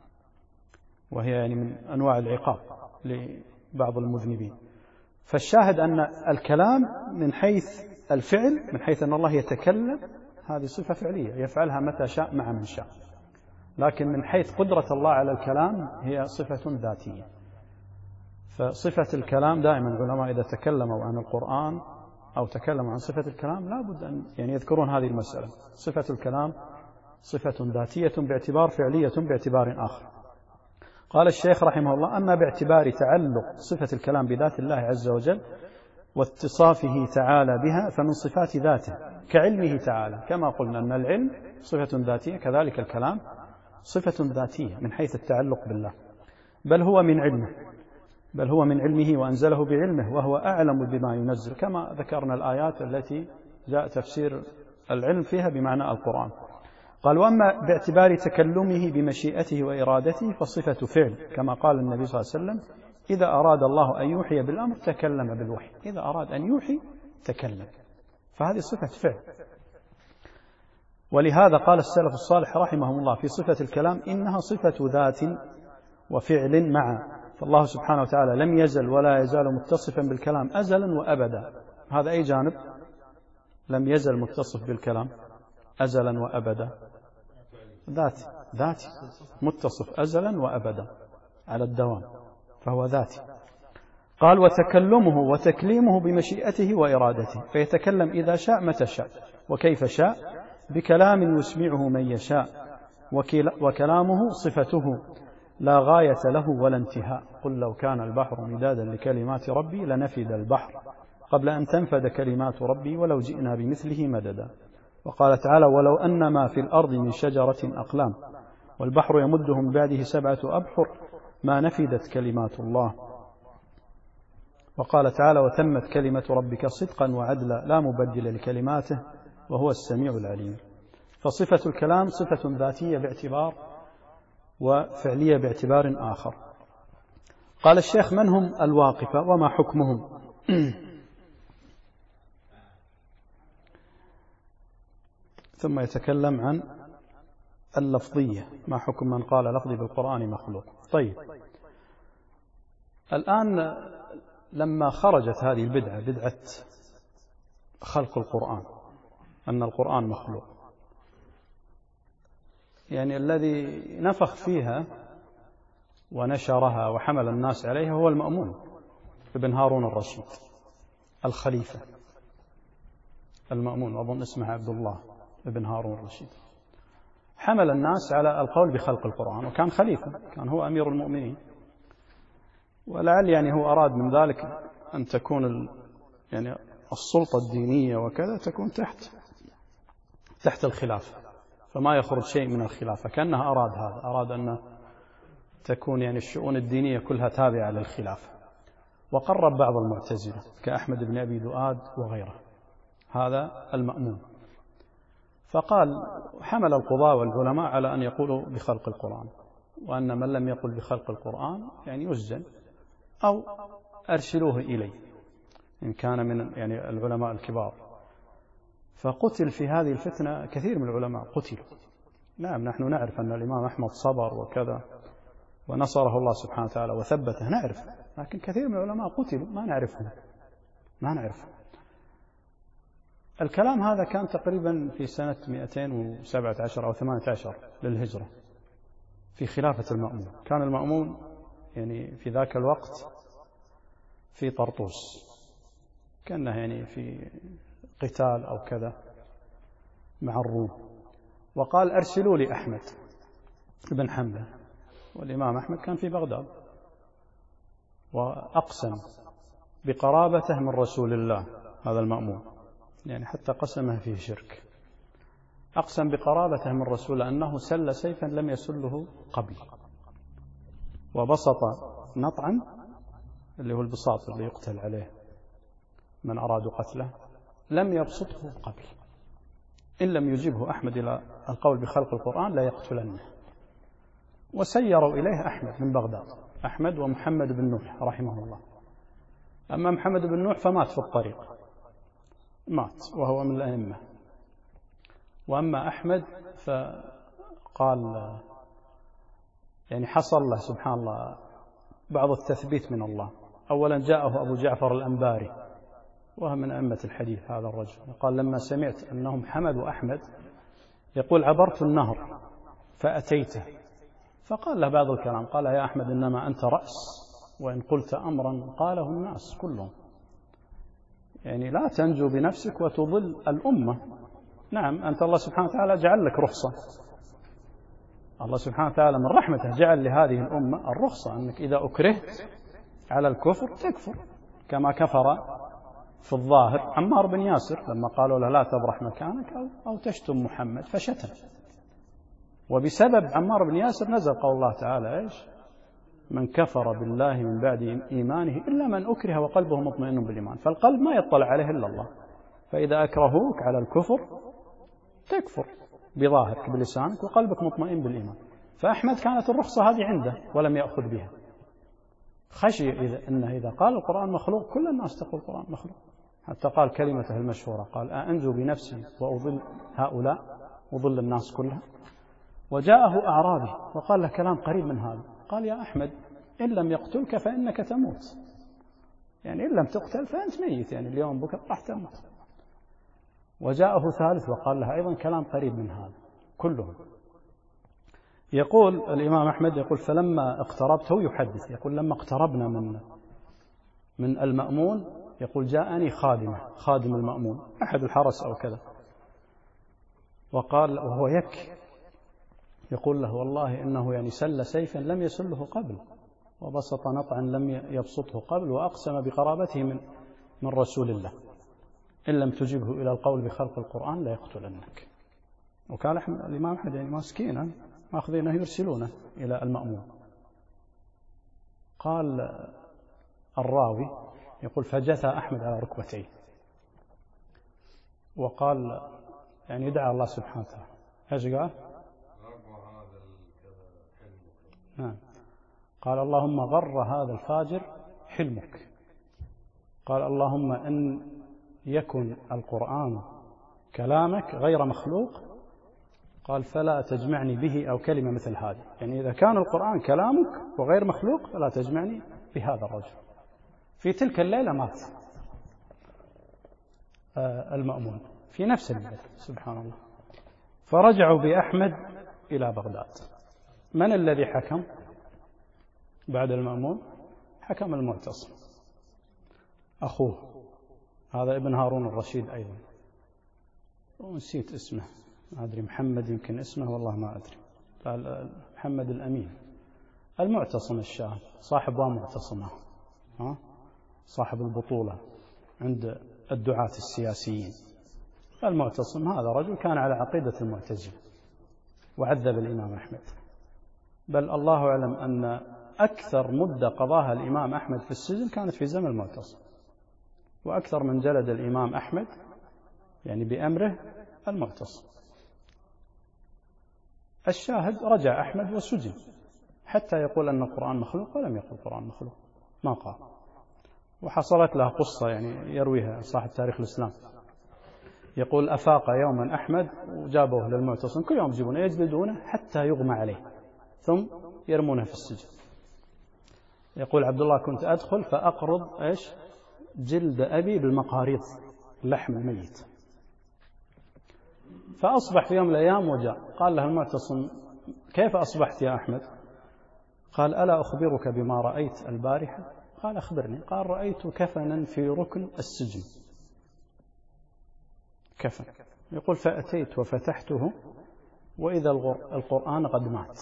وهي يعني من أنواع العقاب لبعض المذنبين. فالشاهد أن الكلام من حيث الفعل، من حيث أن الله يتكلم، هذه صفة فعلية يفعلها متى شاء مع من شاء. لكن من حيث قدرة الله على الكلام هي صفة ذاتية. فصفة الكلام دائما العلماء إذا تكلموا عن القرآن أو تكلموا عن صفة الكلام لا بد أن يذكرون هذه المسألة. صفة الكلام صفة ذاتية باعتبار، فعلية باعتبار آخر. قال الشيخ رحمه الله: أما باعتبار تعلق صفة الكلام بذات الله عز وجل واتصافه تعالى بها فمن صفات ذاته كعلمه تعالى، كما قلنا أن العلم صفة ذاتية، كذلك الكلام صفة ذاتية من حيث التعلق بالله. بل هو من علمه وأنزله بعلمه، وهو أعلم بما ينزل، كما ذكرنا الآيات التي جاء تفسير العلم فيها بمعنى القرآن. قال: وأما باعتبار تكلمه بمشيئته وإرادته فصفة فعل، كما قال النبي صلى الله عليه وسلم: إذا أراد الله أن يوحي بالأمر تكلم بالوحي، إذا أراد أن يوحي تكلم، فهذه صفة فعل. ولهذا قال السلف الصالح رحمهم الله في صفة الكلام: إنها صفة ذات وفعل معا. فالله سبحانه وتعالى لم يزل ولا يزال متصفا بالكلام أزلا وأبدا. هذا أي جانب؟ لم يزل متصف بالكلام أزلا وأبدا، ذاتي متصف أزلا وأبدا على الدوام، فهو ذاتي. قال: وتكلمه وتكليمه بمشيئته وإرادته، فيتكلم إذا شاء متى شاء وكيف شاء بكلام يسمعه من يشاء، وكلامه صفته لا غاية له ولا انتهاء. قل لو كان البحر مدادا لكلمات ربي لنفد البحر قبل أن تنفد كلمات ربي ولو جئنا بمثله مددا. وقال تعالى: ولو أن ما في الأرض من شجرة أقلام والبحر يمده من بعده 7 أبحر ما نفدت كلمات الله. وقال تعالى: وتمت كلمة ربك صدقا وعدلا لا مبدل لكلماته وهو السميع العليم. فصفة الكلام صفة ذاتية باعتبار وفعلية باعتبار آخر. قال الشيخ: من هم الواقفة وما حكمهم؟ ثم يتكلم عن اللفظية، ما حكم من قال لفظي بالقرآن مخلوق؟ طيب، الآن لما خرجت هذه البدعة، بدعة خلق القرآن، أن القرآن مخلوق، يعني الذي نفخ فيها ونشرها وحمل الناس عليها هو المأمون ابن هارون الرشيد الخليفة، المأمون أظن اسمه عبد الله ابن هارون الرشيد، حمل الناس على القول بخلق القرآن، وكان خليفة، كان هو أمير المؤمنين، ولعل يعني هو أراد من ذلك أن تكون يعني السلطة الدينية وكذا تكون تحت الخلافة، فما يخرج شيء من الخلافة، كأنه أراد هذا، أراد أن تكون يعني الشؤون الدينية كلها تابعة للخلافة. وقرب بعض المعتزلة كأحمد بن أبي دؤاد وغيره هذا المأمون، فقال حمل القضاة والعلماء على أن يقولوا بخلق القرآن، وأن من لم يقل بخلق القرآن يعني يسجن أو أرسلوه إليه إن كان من يعني العلماء الكبار. فقتل في هذه الفتنة كثير من العلماء، قتلوا. نعم، نحن نعرف أن الإمام أحمد صبر وكذا ونصره الله سبحانه وتعالى وثبته، نعرف، لكن كثير من العلماء قتلوا ما نعرفهم. الكلام هذا كان تقريبا في سنة 217 أو 18 للهجرة في خلافة المأمون. كان المأمون يعني في ذاك الوقت في طرطوس، كأنه يعني في قتال أو كذا مع الروم، وقال أرسلوا لي أحمد بن حنبل، والإمام أحمد كان في بغداد، وأقسم بقرابته من رسول الله هذا المأمون، يعني حتى قسمه فيه شرك، أقسم بقرابته من رسول الله أنه سل سيفا لم يسله قبل، وبسط نطعا اللي هو البساط اللي يقتل عليه من أرادوا قتله، لم يبسطه قبل، إن لم يجيبه أحمد إلى القول بخلق القرآن لا يقتلنه. وسيروا إليه أحمد من بغداد، أحمد ومحمد بن نوح رحمه الله. أما محمد بن نوح فمات في الطريق، مات وهو من الأئمة. وأما أحمد فقال يعني حصل له سبحان الله بعض التثبيت من الله. أولا جاءه أبو جعفر الأنباري وهو من أئمة الحديث هذا الرجل، قال لما سمعت أنهم حمدوا أحمد يقول عبرت النهر فأتيته، فقال له بعض الكلام، قال يا أحمد إنما أنت رأس، وإن قلت أمرا قاله الناس كلهم، يعني لا تنجو بنفسك وتضل الأمة. نعم، أنت الله سبحانه وتعالى جعل لك رخصة، الله سبحانه وتعالى من رحمته جعل لهذه الأمة الرخصة أنك إذا أكرهت على الكفر تكفر، كما كفر في الظاهر عمار بن ياسر لما قالوا له لا تبرح مكانك أو تشتم محمد فشتم، وبسبب عمار بن ياسر نزل قول الله تعالى إيش؟ من كفر بالله من بعد إيمانه إلا من أكره وقلبه مطمئن بالإيمان. فالقلب ما يطلع عليه إلا الله، فإذا أكرهوك على الكفر تكفر بظاهرك بلسانك وقلبك مطمئن بالإيمان. فأحمد كانت الرخصة هذه عنده ولم يأخذ بها، خشي إذا قال القرآن مخلوق كل الناس تقول القرآن مخلوق، حتى قال كلمته المشهورة، قال أنجو بنفسي وأضل هؤلاء، أضل الناس كلها. وجاءه أعرابي وقال له كلام قريب من هذا، قال يا أحمد إن لم يقتلك فإنك تموت، يعني إن لم تقتل فأنت ميت، يعني اليوم بكرة راح تموت. وجاءه ثالث وقال له أيضا كلام قريب من هذا كلهم. يقول الإمام أحمد يقول فلما اقتربت، هو يحدث يقول لما اقتربنا من المأمون، يقول جاءني خادم المأمون أحد الحرس أو كذا، وقال وهو يبكي يقول له والله إنه يعني سل سيفا لم يسله قبل، وبسط نطعا لم يبسطه قبل، وأقسم بقرابته من رسول الله إن لم تجبه إلى القول بخلق القرآن لا يقتلنك. وكان الإمام أحمد يعني مسكينا ماخذينه يرسلونه إلى المأمون. قال الراوي يقول فجثى أحمد على ركبتيه وقال يعني يدعى الله سبحانه وتعالى. ايش قال؟ قال اللهم غر هذا الفاجر حلمك. قال اللهم إن يكن القرآن كلامك غير مخلوق قال فلا تجمعني به أو كلمة مثل هذه، يعني إذا كان القرآن كلامك وغير مخلوق فلا تجمعني بهذا الرجل. في تلك الليلة مات المأمون في نفس الليلة، سبحان الله. فرجعوا بأحمد إلى بغداد. من الذي حكم بعد المأمون؟ حكم المعتصم أخوه، هذا ابن هارون الرشيد أيضا، ونسيت اسمه، ما أدري، محمد يمكن اسمه، والله ما أدري، محمد الأمين المعتصم الشاهد، صاحب ومعتصمه، صاحب البطولة عند الدعاة السياسيين. المعتصم هذا رجل كان على عقيدة المعتزلة وعذب الإمام أحمد، بل الله أعلم أن أكثر مدة قضاها الإمام أحمد في السجن كانت في زمن المعتصم، وأكثر من جلد الإمام أحمد يعني بأمره المعتصم. الشاهد رجع أحمد وسجن حتى يقول أن القرآن مخلوق، ولم يقل القرآن مخلوق، ما قال. وحصلت له قصة يعني يرويها صاحب تاريخ الإسلام، يقول أفاق يوما أحمد وجابوه للمعتصم، كل يوم يجيبونه يجلدونه حتى يغمى عليه ثم يرمونه في السجن. يقول عبد الله كنت أدخل فأقرض جلد أبي بالمقاريض، اللحم الميت. فأصبح في يوم من الأيام وجاء قال له المعتصم كيف أصبحت يا أحمد؟ قال ألا أخبرك بما رأيت البارحة؟ قال أخبرني. قال رأيت كفنا في ركن السجن، كفن. يقول فأتيت وفتحته وإذا القرآن قد مات.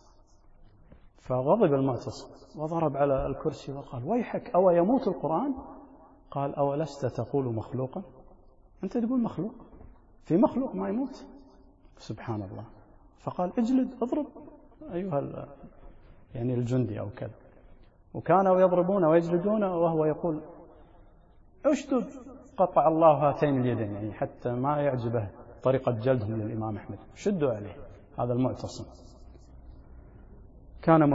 فغضب المعتصم وضرب على الكرسي وقال ويحك، أو يموت القرآن؟ قال أولست تقول مخلوقا؟ أنت تقول مخلوق، في مخلوق ما يموت؟ سبحان الله. فقال اجلد اضرب أيها يعني الجندي أو كذا. وكانوا يضربون ويجلدون وهو يقول اشدد، قطع الله هاتين اليدين، يعني حتى ما يعجبه طريقة جلدهم للإمام أحمد، شدوا عليه. هذا المعتصم كان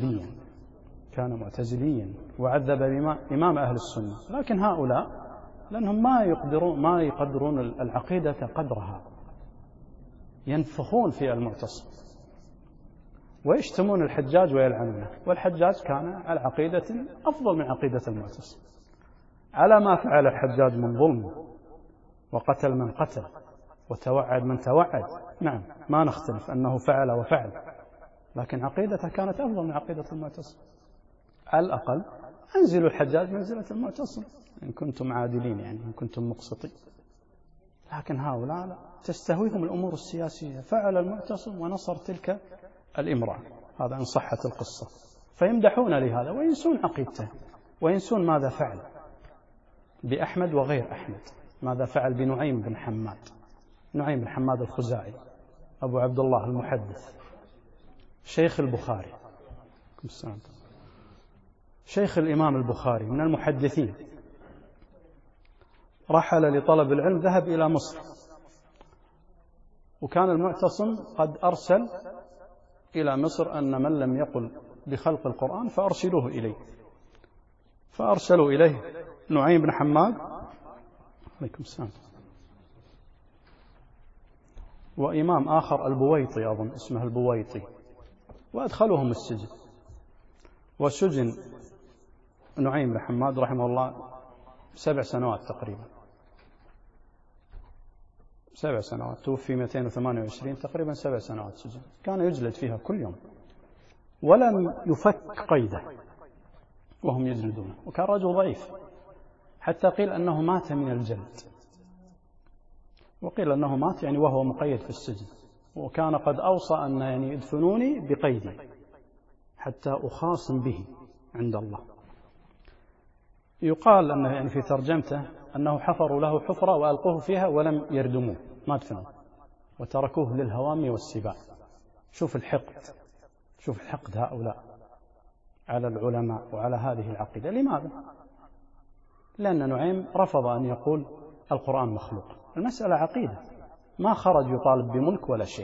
معتزليا وعذب إمام أهل السنة. لكن هؤلاء لأنهم ما يقدرون العقيدة قدرها، ينفخون في المعتصم ويشتمون الحجاج ويلعنونه، والحجاج كان على عقيدة أفضل من عقيدة المعتصم، على ما فعل الحجاج من ظلم وقتل من قتل وتوعد من توعد. نعم ما نختلف أنه فعل وفعل، لكن عقيدته كانت أفضل من عقيدة المعتصم. على الأقل أنزلوا الحجاج منزلة المعتصم إن كنتم عادلين، يعني إن كنتم مقسطين. لكن هؤلاء لا، تستهويهم الأمور السياسية. فعل المعتصم ونصر تلك الامرأة، هذا إن صحت القصة، فيمدحون لهذا وينسون عقيدته، وينسون ماذا فعل بأحمد وغير أحمد، ماذا فعل بنعيم بن حماد، نعيم بن حماد الخزاعي أبو عبد الله المحدث، شيخ البخاري، شيخ الإمام البخاري من المحدثين. رحل لطلب العلم، ذهب إلى مصر، وكان المعتصم قد أرسل إلى مصر أن من لم يقل بخلق القرآن فأرسلوه إليه. فأرسلوا إليه نعيم بن حماد عليكم السلام، وإمام آخر البويطي، أظن اسمه البويطي، وأدخلوهم السجن. وسجن نعيم بن حماد رحمه الله 7 سنوات تقريبا، 7 سنوات، توفي 228 تقريبا، 7 سنوات سجن. كان يجلد فيها كل يوم ولم يفك قيده وهم يجلدونه، وكان رجل ضعيف، حتى قيل أنه مات من الجلد، وقيل أنه مات يعني وهو مقيد في السجن. وكان قد أوصى أن يعني يدفنوني بقيدي حتى أخاصم به عند الله. يقال أنه يعني في ترجمته أنه حفروا له حفرة وألقوه فيها ولم يردموه، ما دفنوه، وتركوه للهوام والسباع. شوف الحقد، شوف الحقد هؤلاء على العلماء وعلى هذه العقيدة. لماذا؟ لأن نعيم رفض أن يقول القرآن مخلوق. المسألة عقيدة، ما خرج يطالب بملك ولا شيء.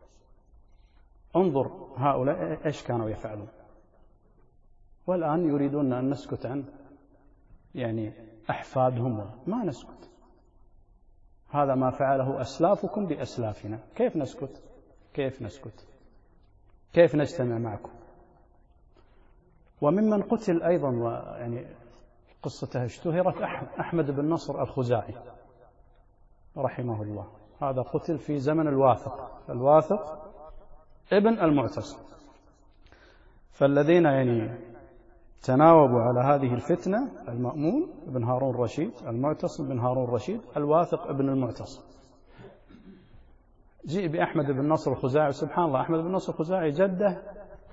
انظر هؤلاء إيش كانوا يفعلون، والآن يريدون أن نسكت عن يعني أحفادهم. ما نسكت، هذا ما فعله أسلافكم بأسلافنا، كيف نسكت؟ كيف نسكت؟ كيف نجتمع معكم؟ وممن قتل أيضا، ويعني قصته اشتهرت، أحمد بن نصر الخزاعي رحمه الله. هذا قتل في زمن الواثق ابن المعتصم. فالذين يعني تناوبوا على هذه الفتنة: المأمون بن هارون الرشيد، المعتصم بن هارون الرشيد، الواثق ابن المعتصم. جيء بأحمد بن نصر الخزاعي. سبحان الله، أحمد بن نصر الخزاعي جده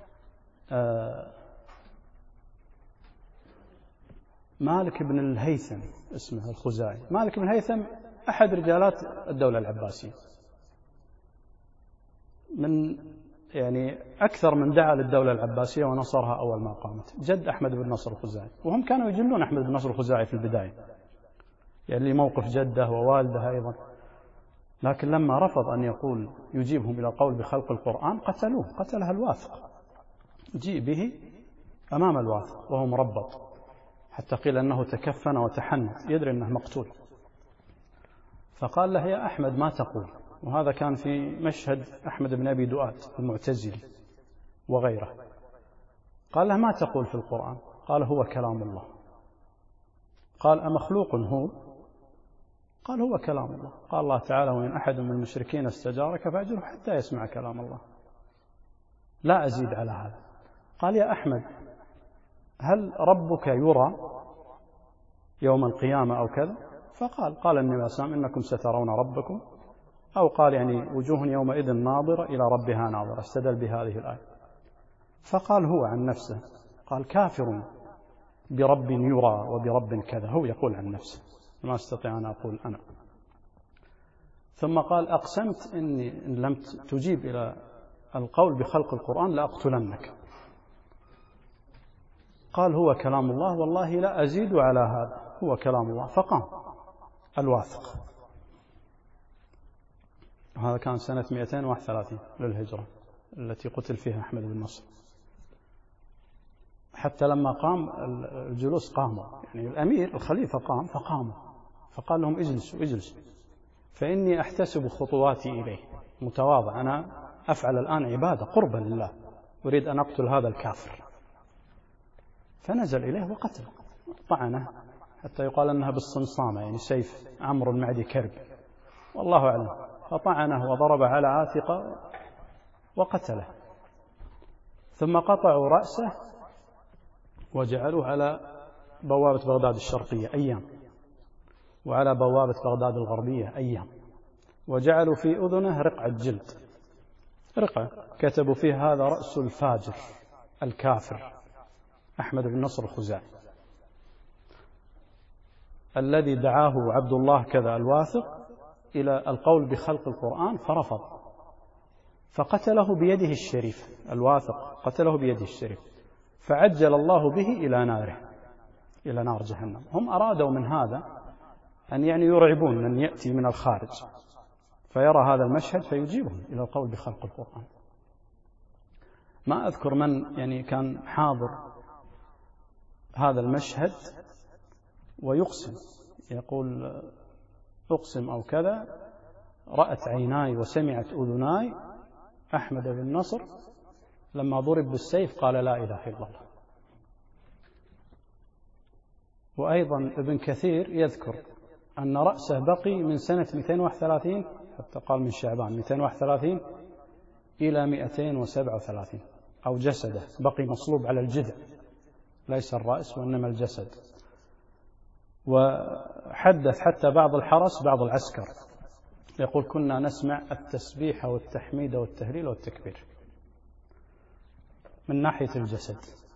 مالك بن الهيثم، اسمه الخزاعي. مالك بن الهيثم أحد رجالات الدولة العباسية، من يعني أكثر من دعا للدولة العباسية ونصرها أول ما قامت. جد أحمد بن نصر الخزاعي، وهم كانوا يجلون أحمد بن نصر الخزاعي في البداية، يعني موقف جده ووالده أيضا. لكن لما رفض أن يقول يجيبهم إلى القول بخلق القرآن قتلوه، قتله الواثق. جيء به أمام الواثق وهو مربط، حتى قيل أنه تكفن وتحنت، يدري أنه مقتول. فقال له: يا أحمد ما تقول؟ وهذا كان في مشهد أحمد بن أبي دؤاد المعتزلي وغيره. قال له: ما تقول في القرآن؟ قال: هو كلام الله. قال: أمخلوق هو؟ قال: هو كلام الله. قال الله تعالى: وإن أحد من المشركين استجارك فأجره حتى يسمع كلام الله، لا أزيد على هذا. قال: يا أحمد، هل ربك يرى يوم القيامة أو كذا؟ قال النبي عليه الصلاة والسلام: إنكم سترون ربكم، أو قال يعني وجوه يومئذ ناظرة إلى ربها ناظرة، استدل بهذه الآية. فقال هو عن نفسه، قال: كافر برب يرى وبرب كذا، هو يقول عن نفسه، ما استطيع أن أقول أنا. ثم قال: أقسمت إني إن لم تجيب إلى القول بخلق القرآن لأقتلنك. قال: هو كلام الله، والله لا أزيد على هذا، هو كلام الله. فقام الواثق. هذا كان سنة 231 للهجرة التي قتل فيها أحمد بن نصر. حتى لما قام الجلوس قاموا، يعني الأمير الخليفة قام فقاموا، فقال لهم: اجلسوا فإني أحتسب خطواتي إليه، متواضع، أنا أفعل الآن عبادة قربا لله، أريد أن أقتل هذا الكافر. فنزل إليه وقتله، طعنه حتى يقال أنها بالصنصامة، يعني سيف عمرو المعدي كرب، والله أعلم. فطعنه وضرب على عاتقه وقتله. ثم قطعوا رأسه وجعلوه على بوابة بغداد الشرقية أيام، وعلى بوابة بغداد الغربية أيام، وجعلوا في أذنه رقعة جلد، رقعة كتبوا فيه: هذا رأس الفاجر الكافر أحمد بن نصر الخزاعي، الذي دعاه عبد الله كذا الواثق إلى القول بخلق القرآن فرفض، فقتله بيده الشريف. الواثق قتله بيده الشريف، فعجل الله به إلى ناره، إلى نار جهنم. هم أرادوا من هذا أن يعني يرعبون من يأتي من الخارج فيرى هذا المشهد فيجيبهم إلى القول بخلق القرآن. ما أذكر من يعني كان حاضر هذا المشهد ويقسم، يقول: أقسم أو كذا، رأت عيناي وسمعت أذناي أحمد بن نصر لما ضرب بالسيف قال: لا إله إلا الله. وأيضا ابن كثير يذكر أن رأسه بقي من سنة 231، حتى قال من شعبان 231 إلى 237، أو جسده بقي مصلوب على الجذع، ليس الرأس وإنما الجسد. وحدث حتى بعض الحرس، بعض العسكر، يقول: كنا نسمع التسبيح والتحميد والتهليل والتكبير من ناحية الجسد.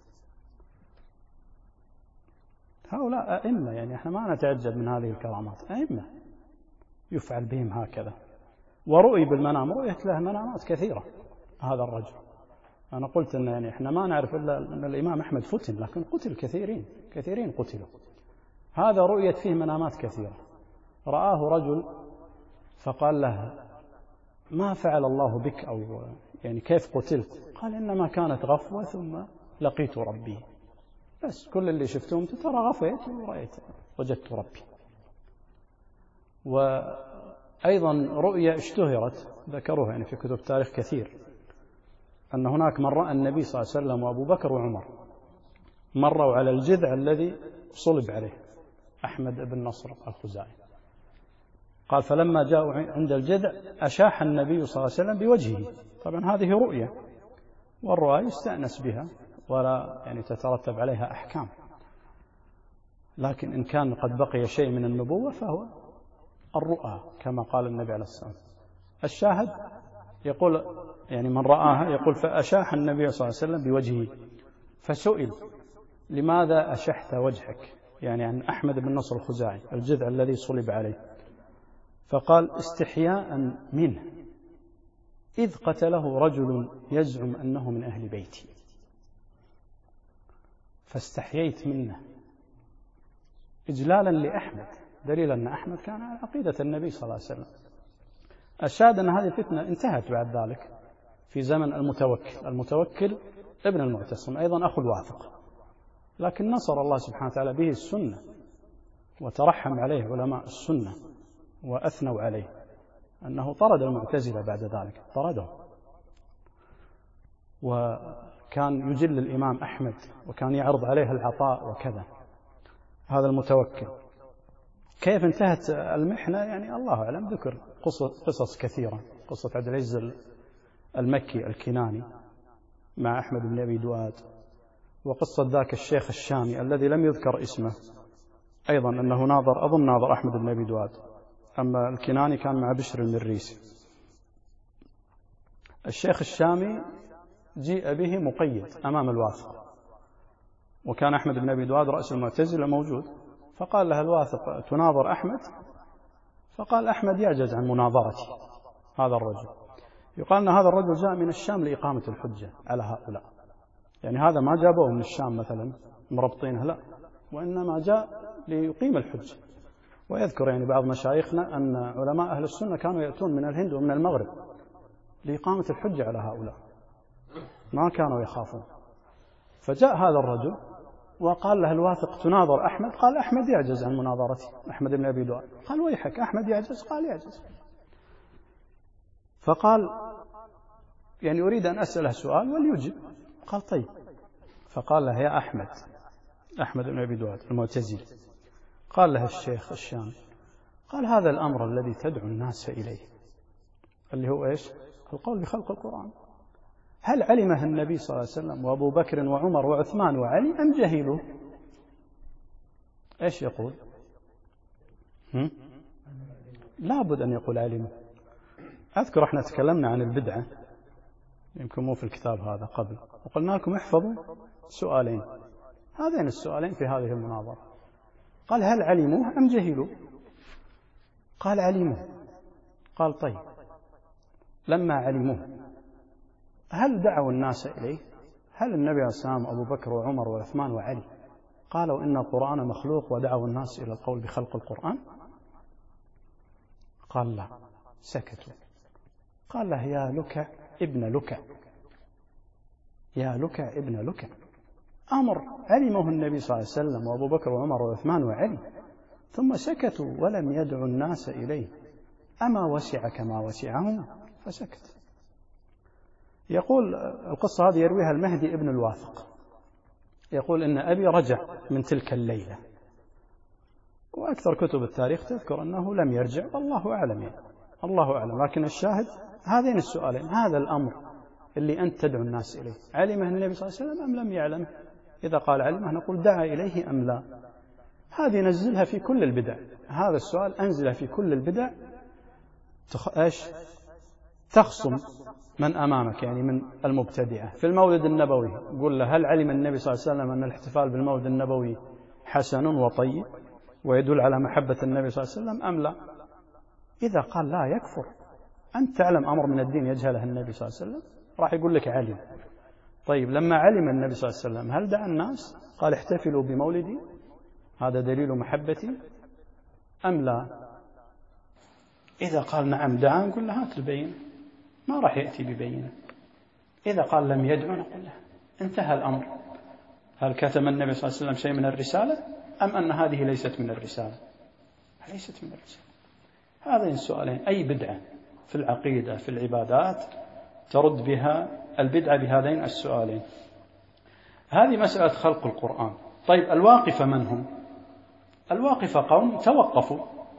هؤلاء أئمة، يعني احنا ما نتعجب من هذه الكرامات، أئمة يفعل بهم هكذا. ورؤي بالمنام، رؤيت له منامات كثيرة هذا الرجل. أنا قلت أن يعني احنا ما نعرف إلا أن الإمام أحمد فتن، لكن قتل كثيرين قتلوا. هذا رؤيت فيه منامات كثيرة. رآه رجل فقال له: ما فعل الله بك، أو يعني كيف قتلت؟ قال: إنما كانت غفوة ثم لقيت ربي، بس كل اللي شفتهم ترى غفيت ورأيت وجدت ربي. أيضا رؤية اشتهرت ذكروها يعني في كتب تاريخ كثير، أن هناك من رأى النبي صلى الله عليه وسلم وأبو بكر وعمر مروا على الجذع الذي صلب عليه أحمد بن نصر الخزاعي. قال فلما جاءوا عند الجذع أشاح النبي صلى الله عليه وسلم بوجهه. طبعا هذه رؤية، والرؤى يستأنس بها ولا يعني تترتب عليها أحكام، لكن إن كان قد بقي شيء من النبوة فهو الرؤى كما قال النبي عليه الصلاة والسلام. الشاهد يقول يعني من رآها يقول فأشاح النبي صلى الله عليه وسلم بوجهه، فسئل لماذا أشحت وجهك، يعني عن أحمد بن نصر الخزاعي الجذع الذي صلب عليه، فقال استحياء منه إذ قتله رجل يزعم أنه من أهل بيتي، فاستحييت منه إجلالا لأحمد، دليل أن أحمد كان على عقيدة النبي صلى الله عليه وسلم. الشاهد أن هذه الفتنة انتهت بعد ذلك في زمن المتوكل ابن المعتصم أيضا أخو الواثق، لكن نصر الله سبحانه وتعالى به السنة وترحم عليه علماء السنة وأثنوا عليه أنه طرد المعتزلة بعد ذلك، طرده، وكان يجل الإمام أحمد وكان يعرض عليه العطاء وكذا. هذا المتوكل كيف انتهت المحنة يعني الله أعلم، ذكر قصص كثيرة، قصة عبد العزيز المكي الكناني مع أحمد بن أبي دواد، وقصة ذاك الشيخ الشامي الذي لم يذكر اسمه أيضا أنه ناظر أحمد بن أبي دواد، أما الكناني كان مع بشر المريسي. الشيخ الشامي جيء به مقيد أمام الواثق، وكان أحمد بن أبي دواد رأس المعتزلة موجود، فقال له الواثق تناظر أحمد، فقال أحمد يعجز عن مناظرتي هذا الرجل. يقال أن هذا الرجل جاء من الشام لإقامة الحجة على هؤلاء، يعني هذا ما جابوه من الشام مثلا مربطينه، لا، وإنما جاء ليقيم الحجة. ويذكر يعني بعض مشايخنا أن علماء أهل السنة كانوا يأتون من الهند ومن المغرب لإقامة الحجة على هؤلاء، ما كانوا يخافون. فجاء هذا الرجل وقال له الواثق تناظر أحمد، قال أحمد يعجز عن مناظرتي، أحمد بن أبي دواد. قال ويحك أحمد يعجز؟ قال يعجز. فقال يعني أريد أن أسأله سؤال وليجب. قال طيب. فقال له يا أحمد بن أبي دواد المعتزلي، قال له الشيخ الشامي، قال هذا الأمر الذي تدعو الناس إليه اللي هو إيش؟ القول بخلق القرآن، هل علمه النبي صلى الله عليه وسلم وأبو بكر وعمر وعثمان وعلي أم جهلوا؟ إيش يقول؟ لابد أن يقول علمه. أذكر احنا تكلمنا عن البدعة يمكن مو في الكتاب هذا قبل، وقلنا لكم احفظوا سؤالين، هذين السؤالين في هذه المناظرة. قال هل علموه أم جهلوا؟ قال علموه. قال طيب لما علموه هل دعوا الناس إليه؟ هل النبي عليه الصلاة والسلام أبو بكر وعمر وعثمان وعلي قالوا إن القرآن مخلوق ودعوا الناس إلى القول بخلق القرآن؟ قال لا، سكتوا. قال له يا لكع ابن لكع، يا لكع ابن لكع، أمر علمه النبي صلى الله عليه وسلم وأبو بكر وعمر وعثمان وعلي ثم سكتوا ولم يدعوا الناس إليه، أما وسعك ما وسعهم؟ فسكت. يقول القصة هذه يرويها المهدي ابن الواثق، يقول إن أبي رجع من تلك الليلة، وأكثر كتب التاريخ تذكر أنه لم يرجع، والله أعلم يعني. الله أعلم، لكن الشاهد هذين السؤالين، هذا الأمر اللي أنت تدعو الناس إليه علمه النبي صلى الله عليه وسلم أم لم يعلم؟ إذا قال علمه نقول دعا إليه أم لا؟ هذه نزلها في كل البدع، هذا السؤال أنزله في كل البدع تخصم من أمامك يعني من المبتدعة. في المولد النبوي قل له هل علم النبي صلى الله عليه وسلم أن الاحتفال بالمولد النبوي حسن وطيب ويدل على محبة النبي صلى الله عليه وسلم أم لا؟ إذا قال لا يكفر. أنت تعلم أمر من الدين يجهله النبي صلى الله عليه وسلم، راح يقول لك علم. طيب لما علم النبي صلى الله عليه وسلم هل دعا الناس قال احتفلوا بمولدي هذا دليل محبتي أم لا؟ إذا قال نعم دعا نقول له هات البينة، ما راح يأتي ببينة. إذا قال لم يدعو نقول له انتهى الأمر. هل كتم النبي صلى الله عليه وسلم شيء من الرسالة أم أن هذه ليست من الرسالة؟ ليست من الرسالة. هذين السؤالين، أي بدعة في العقيدة في العبادات ترد بها البدعة بهذين السؤالين. هذه مسألة خلق القرآن. طيب الواقفة من هم؟ الواقفة قوم توقفوا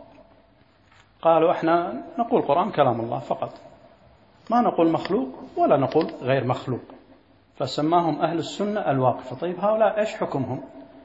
قالوا احنا نقول القرآن كلام الله فقط، ما نقول مخلوق ولا نقول غير مخلوق، فسماهم أهل السنة الواقفة. طيب هؤلاء ايش حكمهم؟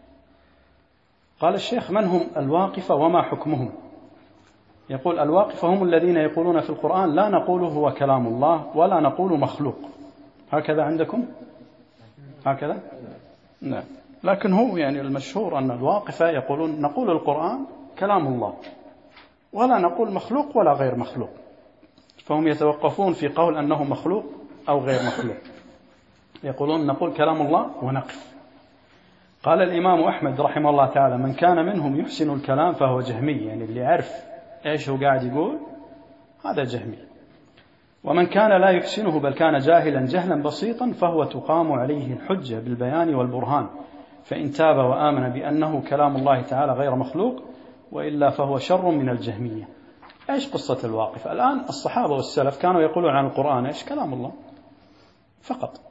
قال الشيخ: من هم الواقفة وما حكمهم؟ يقول: الواقفة هم الذين يقولون في القرآن لا نقول هو كلام الله ولا نقول مخلوق. هكذا عندكم؟ هكذا؟ نعم. لكن هو يعني المشهور أن الواقفة يقولون نقول القرآن كلام الله ولا نقول مخلوق ولا غير مخلوق، فهم يتوقفون في قول أنه مخلوق أو غير مخلوق، يقولون نقول كلام الله ونقف. قال الإمام أحمد رحمه الله تعالى: من كان منهم يحسن الكلام فهو جهمي، يعني اللي يعرف إيش هو قاعد يقول هذا جهمي. ومن كان لا يحسنه بل كان جاهلا جهلا بسيطا فهو تقام عليه الحجة بالبيان والبرهان، فإن تاب وآمن بأنه كلام الله تعالى غير مخلوق وإلا فهو شر من الجهمية. إيش قصة الواقف؟ الآن الصحابة والسلف كانوا يقولون عن القرآن إيش؟ كلام الله فقط.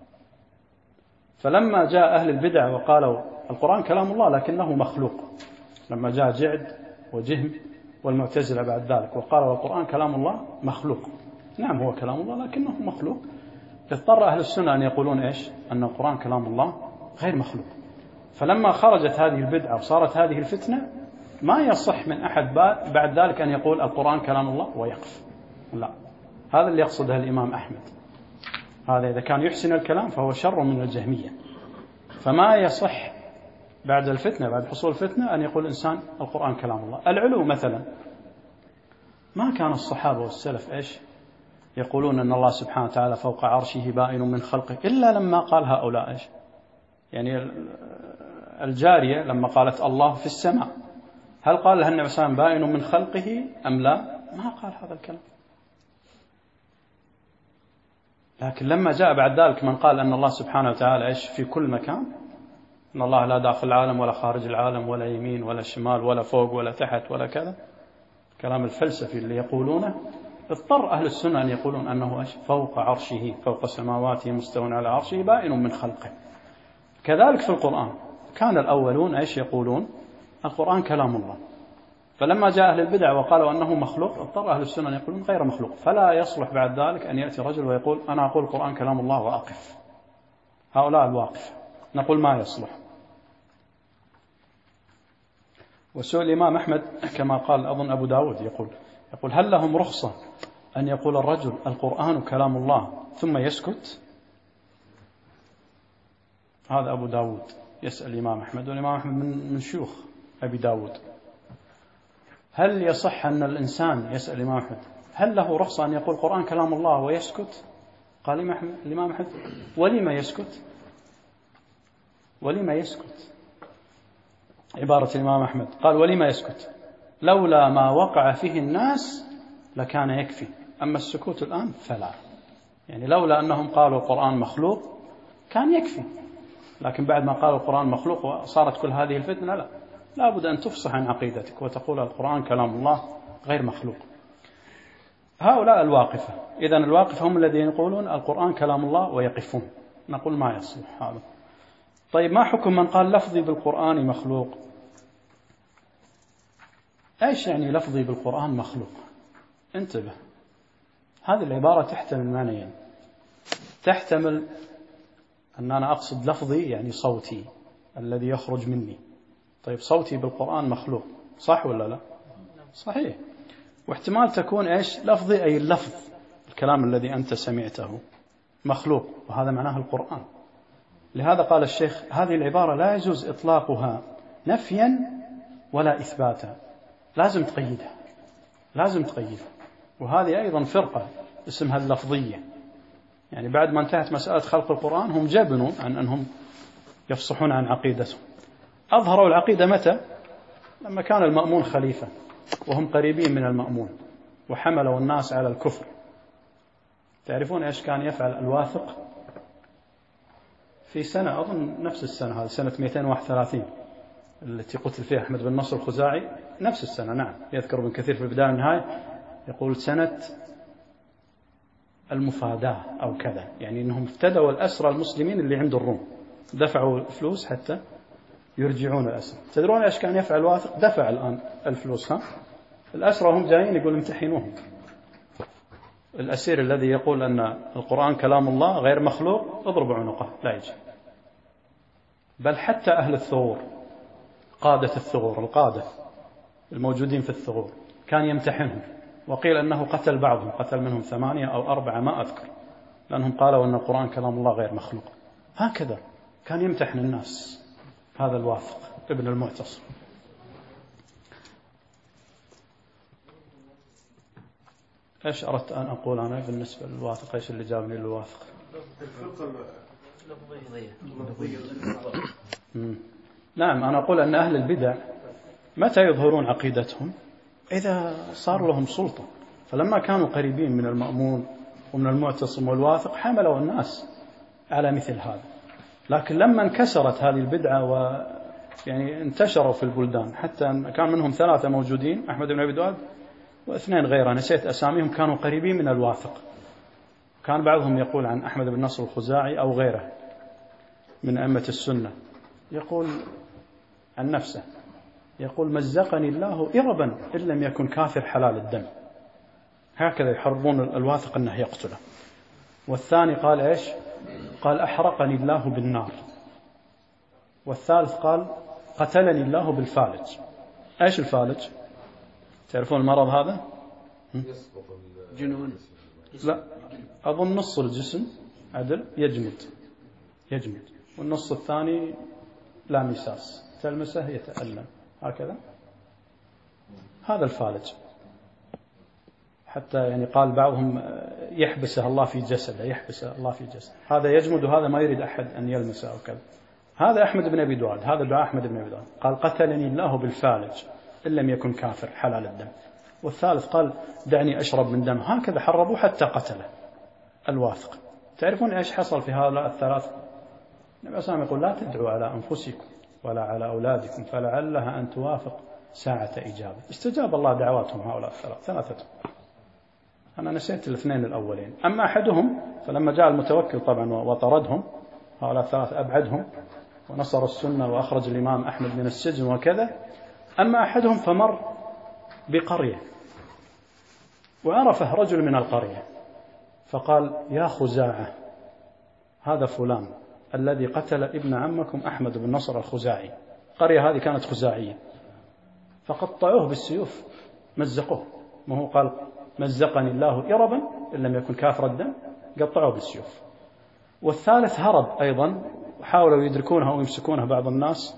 فلما جاء أهل البدع وقالوا القرآن كلام الله لكنه مخلوق، لما جاء جعد وجهم والمعتزلة بعد ذلك وقالوا القرآن كلام الله مخلوق، نعم هو كلام الله لكنه مخلوق، اضطر أهل السنة أن يقولون إيش؟ أن القرآن كلام الله غير مخلوق. فلما خرجت هذه البدعة وصارت هذه الفتنة ما يصح من أحد بعد ذلك أن يقول القرآن كلام الله ويقف، لا، هذا اللي يقصده الإمام أحمد. هذا إذا كان يحسن الكلام فهو شر من الجهمية. فما يصح بعد الفتنة، بعد حصول الفتنة، أن يقول إنسان القرآن كلام الله. العلو مثلا، ما كان الصحابة والسلف إيش يقولون أن الله سبحانه وتعالى فوق عرشه بائن من خلقه إلا لما قال هؤلاء إيش؟ يعني الجارية لما قالت الله في السماء، هل قال لها النبي صلى الله عليه وسلم بائن من خلقه أم لا؟ ما قال هذا الكلام. لكن لما جاء بعد ذلك من قال أن الله سبحانه وتعالى إيش؟ في كل مكان، أن الله لا داخل العالم ولا خارج العالم ولا يمين ولا شمال ولا فوق ولا تحت ولا كذا، كلام الفلسفي اللي يقولونه، اضطر أهل السنة أن يقولون أنه إيش؟ فوق عرشه، فوق سماواته، مستوى على عرشه، بائن من خلقه. كذلك في القرآن كان الأولون إيش يقولون؟ القرآن كلام الله. فلما جاء أهل البدع وقالوا أنه مخلوق اضطر أهل السنة أن يقولون غير مخلوق. فلا يصلح بعد ذلك أن يأتي رجل ويقول أنا أقول القرآن كلام الله وأقف. هؤلاء الواقف نقول ما يصلح. وسئل الإمام أحمد كما قال أظن أبو داود يقول هل لهم رخصة أن يقول الرجل القرآن كلام الله ثم يسكت؟ هذا أبو داود يسأل الإمام أحمد، والإمام أحمد من شيوخ أبي داود. هل يصح أن الإنسان يسأل الإمام أحمد هل له رخصة أن يقول القرآن كلام الله ويسكت؟ قال الإمام أحمد ولما يسكت؟ ولما يسكت؟ عبارة الإمام أحمد قال ولما يسكت؟ لولا ما وقع فيه الناس لكان يكفي، أما السكوت الآن فلا. يعني لولا أنهم قالوا القرآن مخلوق كان يكفي، لكن بعد ما قالوا القرآن مخلوق وصارت كل هذه الفتنة لا بد أن تفصح عن عقيدتك وتقول القرآن كلام الله غير مخلوق. هؤلاء الواقفة. إذن الواقفة هم الذين يقولون القرآن كلام الله ويقفون، نقول ما يصلح هذا. طيب ما حكم من قال لفظي بالقرآن مخلوق؟ إيش يعني لفظي بالقرآن مخلوق؟ انتبه، هذه العبارة تحتمل معنيين. تحتمل أن أنا أقصد لفظي يعني صوتي الذي يخرج مني. طيب صوتي بالقرآن مخلوق، صح ولا لا؟ صحيح. واحتمال تكون إيش؟ لفظي أي اللفظ، الكلام الذي أنت سمعته مخلوق، وهذا معناه القرآن. لهذا قال الشيخ هذه العبارة لا يجوز إطلاقها نفيا ولا إثباتا، لازم تقيدها، لازم تقيدها. وهذه أيضا فرقة اسمها اللفظية، يعني بعد ما انتهت مسألة خلق القرآن هم جبنوا عن أنهم يفصحون عن عقيدتهم. أظهروا العقيدة متى؟ لما كان المأمون خليفة وهم قريبين من المأمون وحملوا الناس على الكفر. تعرفون إيش كان يفعل الواثق في سنة أظن نفس السنة، هذه سنة 231 التي قتل فيها أحمد بن نصر الخزاعي، نفس السنة. نعم، يذكر ابن كثير في البداية والنهاية يقول سنة المفاداة أو كذا، يعني أنهم افتدوا الأسرى المسلمين اللي عند الروم، دفعوا فلوس حتى يرجعون الأسرى. تدرون إيش كان يفعل الواثق؟ دفع الآن الفلوس، الأسرى هم جايين يقول امتحنوهم. الأسير الذي يقول أن القرآن كلام الله غير مخلوق اضربوا عنقه، لا يجي. بل حتى أهل الثغور، قادة الثغور، القادة الموجودين في الثغور كان يمتحنهم، وقيل أنه قتل بعضهم، قتل منهم 8 أو 4 ما أذكر، لأنهم قالوا أن القرآن كلام الله غير مخلوق. هكذا كان يمتحن الناس هذا الواثق ابن المعتصم. إيش أردت أن أقول أنا بالنسبة للواثق؟ إيش اللي جابني للواثق؟ نعم، أنا أقول أن أهل البدع متى يظهرون عقيدتهم؟ إذا صار لهم سلطة. فلما كانوا قريبين من المأمون ومن المعتصم والواثق حملوا الناس على مثل هذا. لكن لما انكسرت هذه البدعة ويعني انتشروا في البلدان، حتى كان منهم 3 موجودين، أحمد بن أبي دؤاد و2 غيره نسيت أساميهم، كانوا قريبين من الواثق. كان بعضهم يقول عن أحمد بن نصر الخزاعي أو غيره من أئمة السنة، يقول عن نفسه، يقول مزقني الله إربا إن لم يكن كافر حلال الدم. هكذا يحرضون الواثق أنه يقتله. والثاني قال إيش؟ قال أحرقني الله بالنار. والثالث قال قتلني الله بالفالج. إيش الفالج؟ تعرفون المرض هذا؟ جنون. لا، أظن نص الجسم عدل يجمد، والنص الثاني لا مساس، تلمسه يتألم هكذا. هذا الفالج. حتى يعني قال بعضهم يحبسه الله في جسده، هذا يجمد وهذا ما يريد أحد أن يلمسه أو كذا. هذا أحمد بن أبي دؤاد، هذا دعاء أحمد بن أبي دؤاد، قال قتلني الله بالفالج إن لم يكن كافر حلال الدم. والثالث قال دعني أشرب من دم. هكذا حربوا حتى قتله الواثق. تعرفون إيش حصل في هؤلاء الثلاثة؟ النبي صلى الله عليه وسلم يقول لا تدعوا على أنفسكم ولا على أولادكم فلعلها أن توافق ساعة إجابة. استجاب الله دعواتهم هؤلاء ثلاثة. أنا نسيت 2 الأولين. أما أحدهم فلما جاء المتوكل طبعا وطردهم هؤلاء 3 أبعدهم ونصر السنة وأخرج الإمام أحمد من السجن وكذا. أما أحدهم فمر بقرية وعرفه رجل من القرية فقال يا خزاعة هذا فلان الذي قتل ابن عمكم أحمد بن نصر الخزاعي. القرية هذه كانت خزاعية، فقطعوه بالسيوف مزقوه، ما هو قال مزقني الله إربا إن لم يكن كافر الدم، قطعوه بالسيوف. والثالث هرب أيضا، وحاولوا يدركونه ويمسكونه بعض الناس،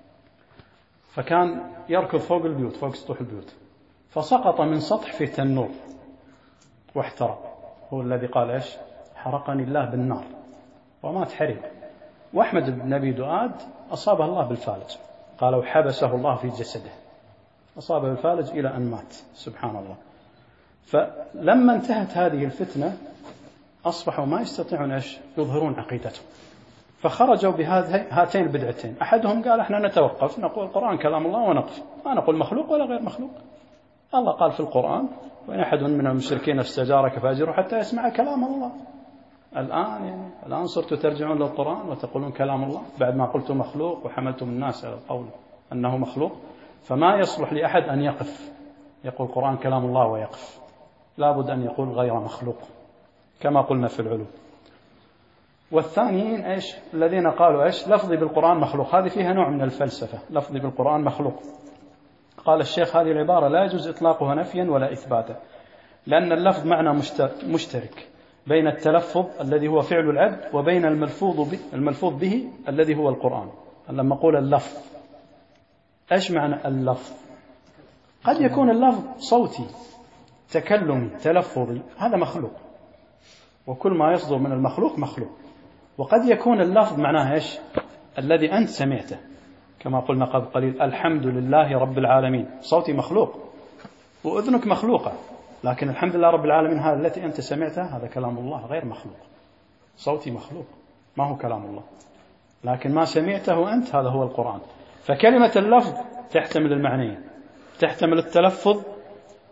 فكان يركض فوق البيوت، فوق سطوح البيوت، فسقط من سطح في تنور واحترق. هو الذي قال إيش؟ حرقني الله بالنار، ومات حريق. وأحمد بن أبي دؤاد أصابه الله بالفالج، قالوا حبسه الله في جسده، أصابه بالفالج إلى أن مات، سبحان الله. فلما انتهت هذه الفتنة أصبحوا ما يستطيعون إيش؟ يظهرون عقيدتهم، فخرجوا بهاتين البدعتين. أحدهم قال احنا نتوقف، نقول القرآن كلام الله ونقف، ما نقول مخلوق ولا غير مخلوق. الله قال في القرآن وإن أحد من المشركين استجارك فأجره حتى يسمع كلام الله. الآن صرتوا ترجعون للقرآن وتقولون كلام الله بعد ما قلتم مخلوق وحملتم الناس على القول أنه مخلوق. فما يصلح لأحد أن يقف يقول القرآن كلام الله ويقف، لابد أن يقول غير مخلوق كما قلنا في العلوم. والثانيين إيش؟ الذين قالوا إيش؟ لفظي بالقرآن مخلوق. هذه فيها نوع من الفلسفة، لفظي بالقرآن مخلوق. قال الشيخ هذه العبارة لا يجوز إطلاقها نفيا ولا إثباتا، لأن اللفظ معنى مشترك بين التلفظ الذي هو فعل العبد وبين الملفوظ به الذي هو القرآن. لما أقول اللفظ، إيش معنى اللفظ؟ قد يكون اللفظ صوتي تكلمي تلفظي، هذا مخلوق، وكل ما يصدر من المخلوق مخلوق. وقد يكون اللفظ معناه إيش؟ الذي أنت سمعته، كما قلنا قبل قليل الحمد لله رب العالمين، صوتي مخلوق وأذنك مخلوقة، لكن الحمد لله رب العالمين هذا التي أنت سمعتها هذا كلام الله غير مخلوق. صوتي مخلوق ما هو كلام الله، لكن ما سمعته أنت هذا هو القرآن. فكلمة اللفظ تحتمل المعنيين، تحتمل التلفظ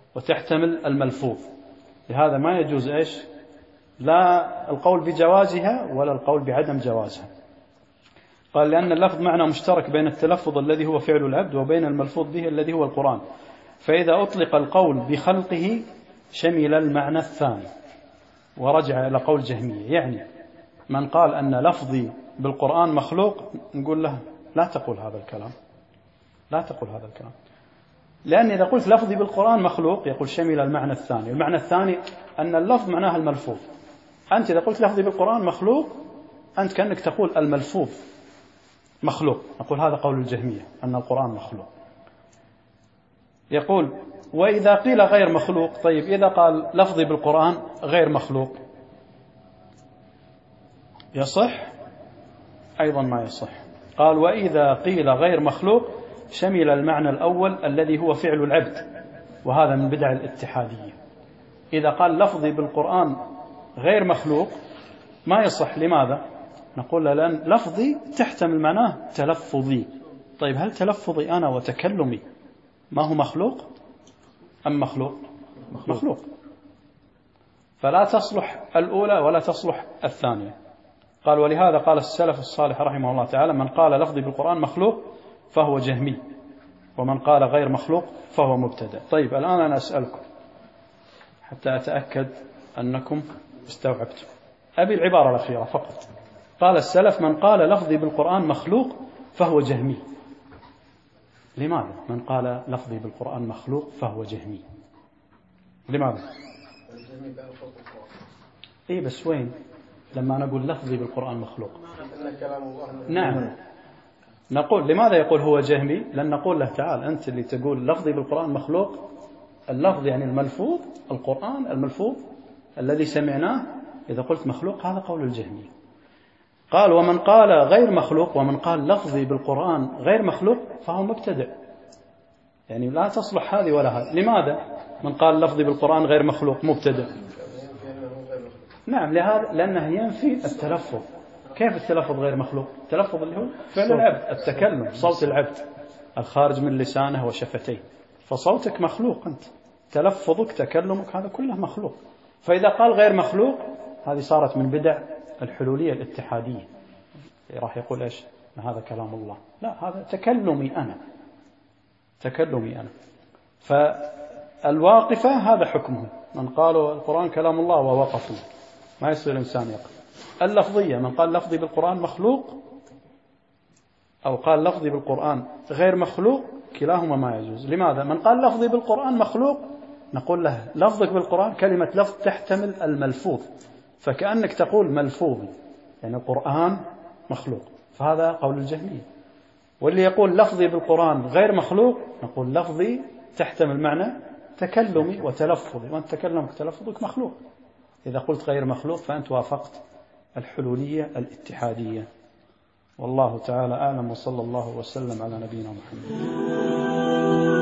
وتحتمل الملفوظ، لهذا ما يجوز إيش؟ لا القول بجوازها ولا القول بعدم جوازها. قال لأن اللفظ معنى مشترك بين التلفظ الذي هو فعل العبد وبين الملفوظ به الذي هو القرآن، فإذا أطلق القول بخلقه شمل المعنى الثاني ورجع إلى قول جهمية. يعني من قال أن لفظي بالقرآن مخلوق نقول له لا تقول هذا الكلام، لا تقول هذا الكلام، لأن إذا قلت لفظي بالقرآن مخلوق يقول شمل المعنى الثاني. المعنى الثاني أن اللفظ معناها الملفوظ. أنت إذا قلت لفظي بالقرآن مخلوق أنت كأنك تقول الملفوظ مخلوق. نقول هذا قول الجهمية أن القرآن مخلوق. يقول وإذا قيل غير مخلوق، طيب إذا قال لفظي بالقرآن غير مخلوق يصح؟ أيضا ما يصح. قال وإذا قيل غير مخلوق شمل المعنى الأول الذي هو فعل العبد، وهذا من بدع الاتحادية. إذا قال لفظي بالقرآن غير مخلوق ما يصح. لماذا؟ نقول لأن لفظي تحتمل معناه تلفظي. طيب هل تلفظي أنا وتكلمي ما هو مخلوق أم مخلوق؟ مخلوق. فلا تصلح الأولى ولا تصلح الثانية. قال ولهذا قال السلف الصالح رحمه الله تعالى من قال لفظي بالقرآن مخلوق فهو جهمي، ومن قال غير مخلوق فهو مبتدع. طيب الآن أنا أسألكم حتى أتأكد أنكم استوعبتم، أبي العبارة الأخيرة فقط. قال السلف من قال لفظي بالقرآن مخلوق فهو جهمي. لماذا من قال لفظي بالقرآن مخلوق فهو جهمي؟ لماذا؟ إيه بس وين لما نقول لفظي بالقرآن مخلوق؟ نعم نقول لماذا يقول هو جهمي؟ لأن نقول له تعال أنت اللي تقول لفظي بالقرآن مخلوق، اللفظ يعني الملفوظ، القرآن الملفوظ الذي سمعناه، إذا قلت مخلوق هذا قول الجهمي. قال ومن قال غير مخلوق، ومن قال لفظي بالقرآن غير مخلوق فهو مبتدع. يعني لا تصلح هذه ولا هذه. لماذا من قال لفظي بالقرآن غير مخلوق مبتدع؟ نعم لهذا لأنه ينفي التلفظ. كيف التلفظ غير مخلوق؟ التلفظ اللي هو فعل العبد، التكلم، صوت العبد الخارج من لسانه وشفتيه، فصوتك مخلوق أنت، تلفظك تكلمك هذا كله مخلوق. فإذا قال غير مخلوق هذه صارت من بدع الحلولية الاتحادية، راح يقول إيش هذا كلام الله، لا هذا تكلمي أنا، تكلمي أنا. فالواقفة هذا حكمه، من قالوا القرآن كلام الله ووقفوا ما يصير الإنسان يقف. اللفظية من قال لفظي بالقرآن مخلوق أو قال لفظي بالقرآن غير مخلوق كلاهما ما يجوز. لماذا؟ من قال لفظي بالقرآن مخلوق نقول له لفظك بالقرآن كلمة لفظ تحتمل الملفوظ، فكأنك تقول ملفوظ يعني القرآن مخلوق، فهذا قول الجهمية. واللي يقول لفظي بالقرآن غير مخلوق نقول لفظي تحتمل معنى تكلمي وتلفظي، وأنت تكلمك وتلفظك مخلوق. إذا قلت غير مخلوق فأنت وافقت الحلولية الاتحادية. والله تعالى أعلم، وصلى الله وسلم على نبينا محمد.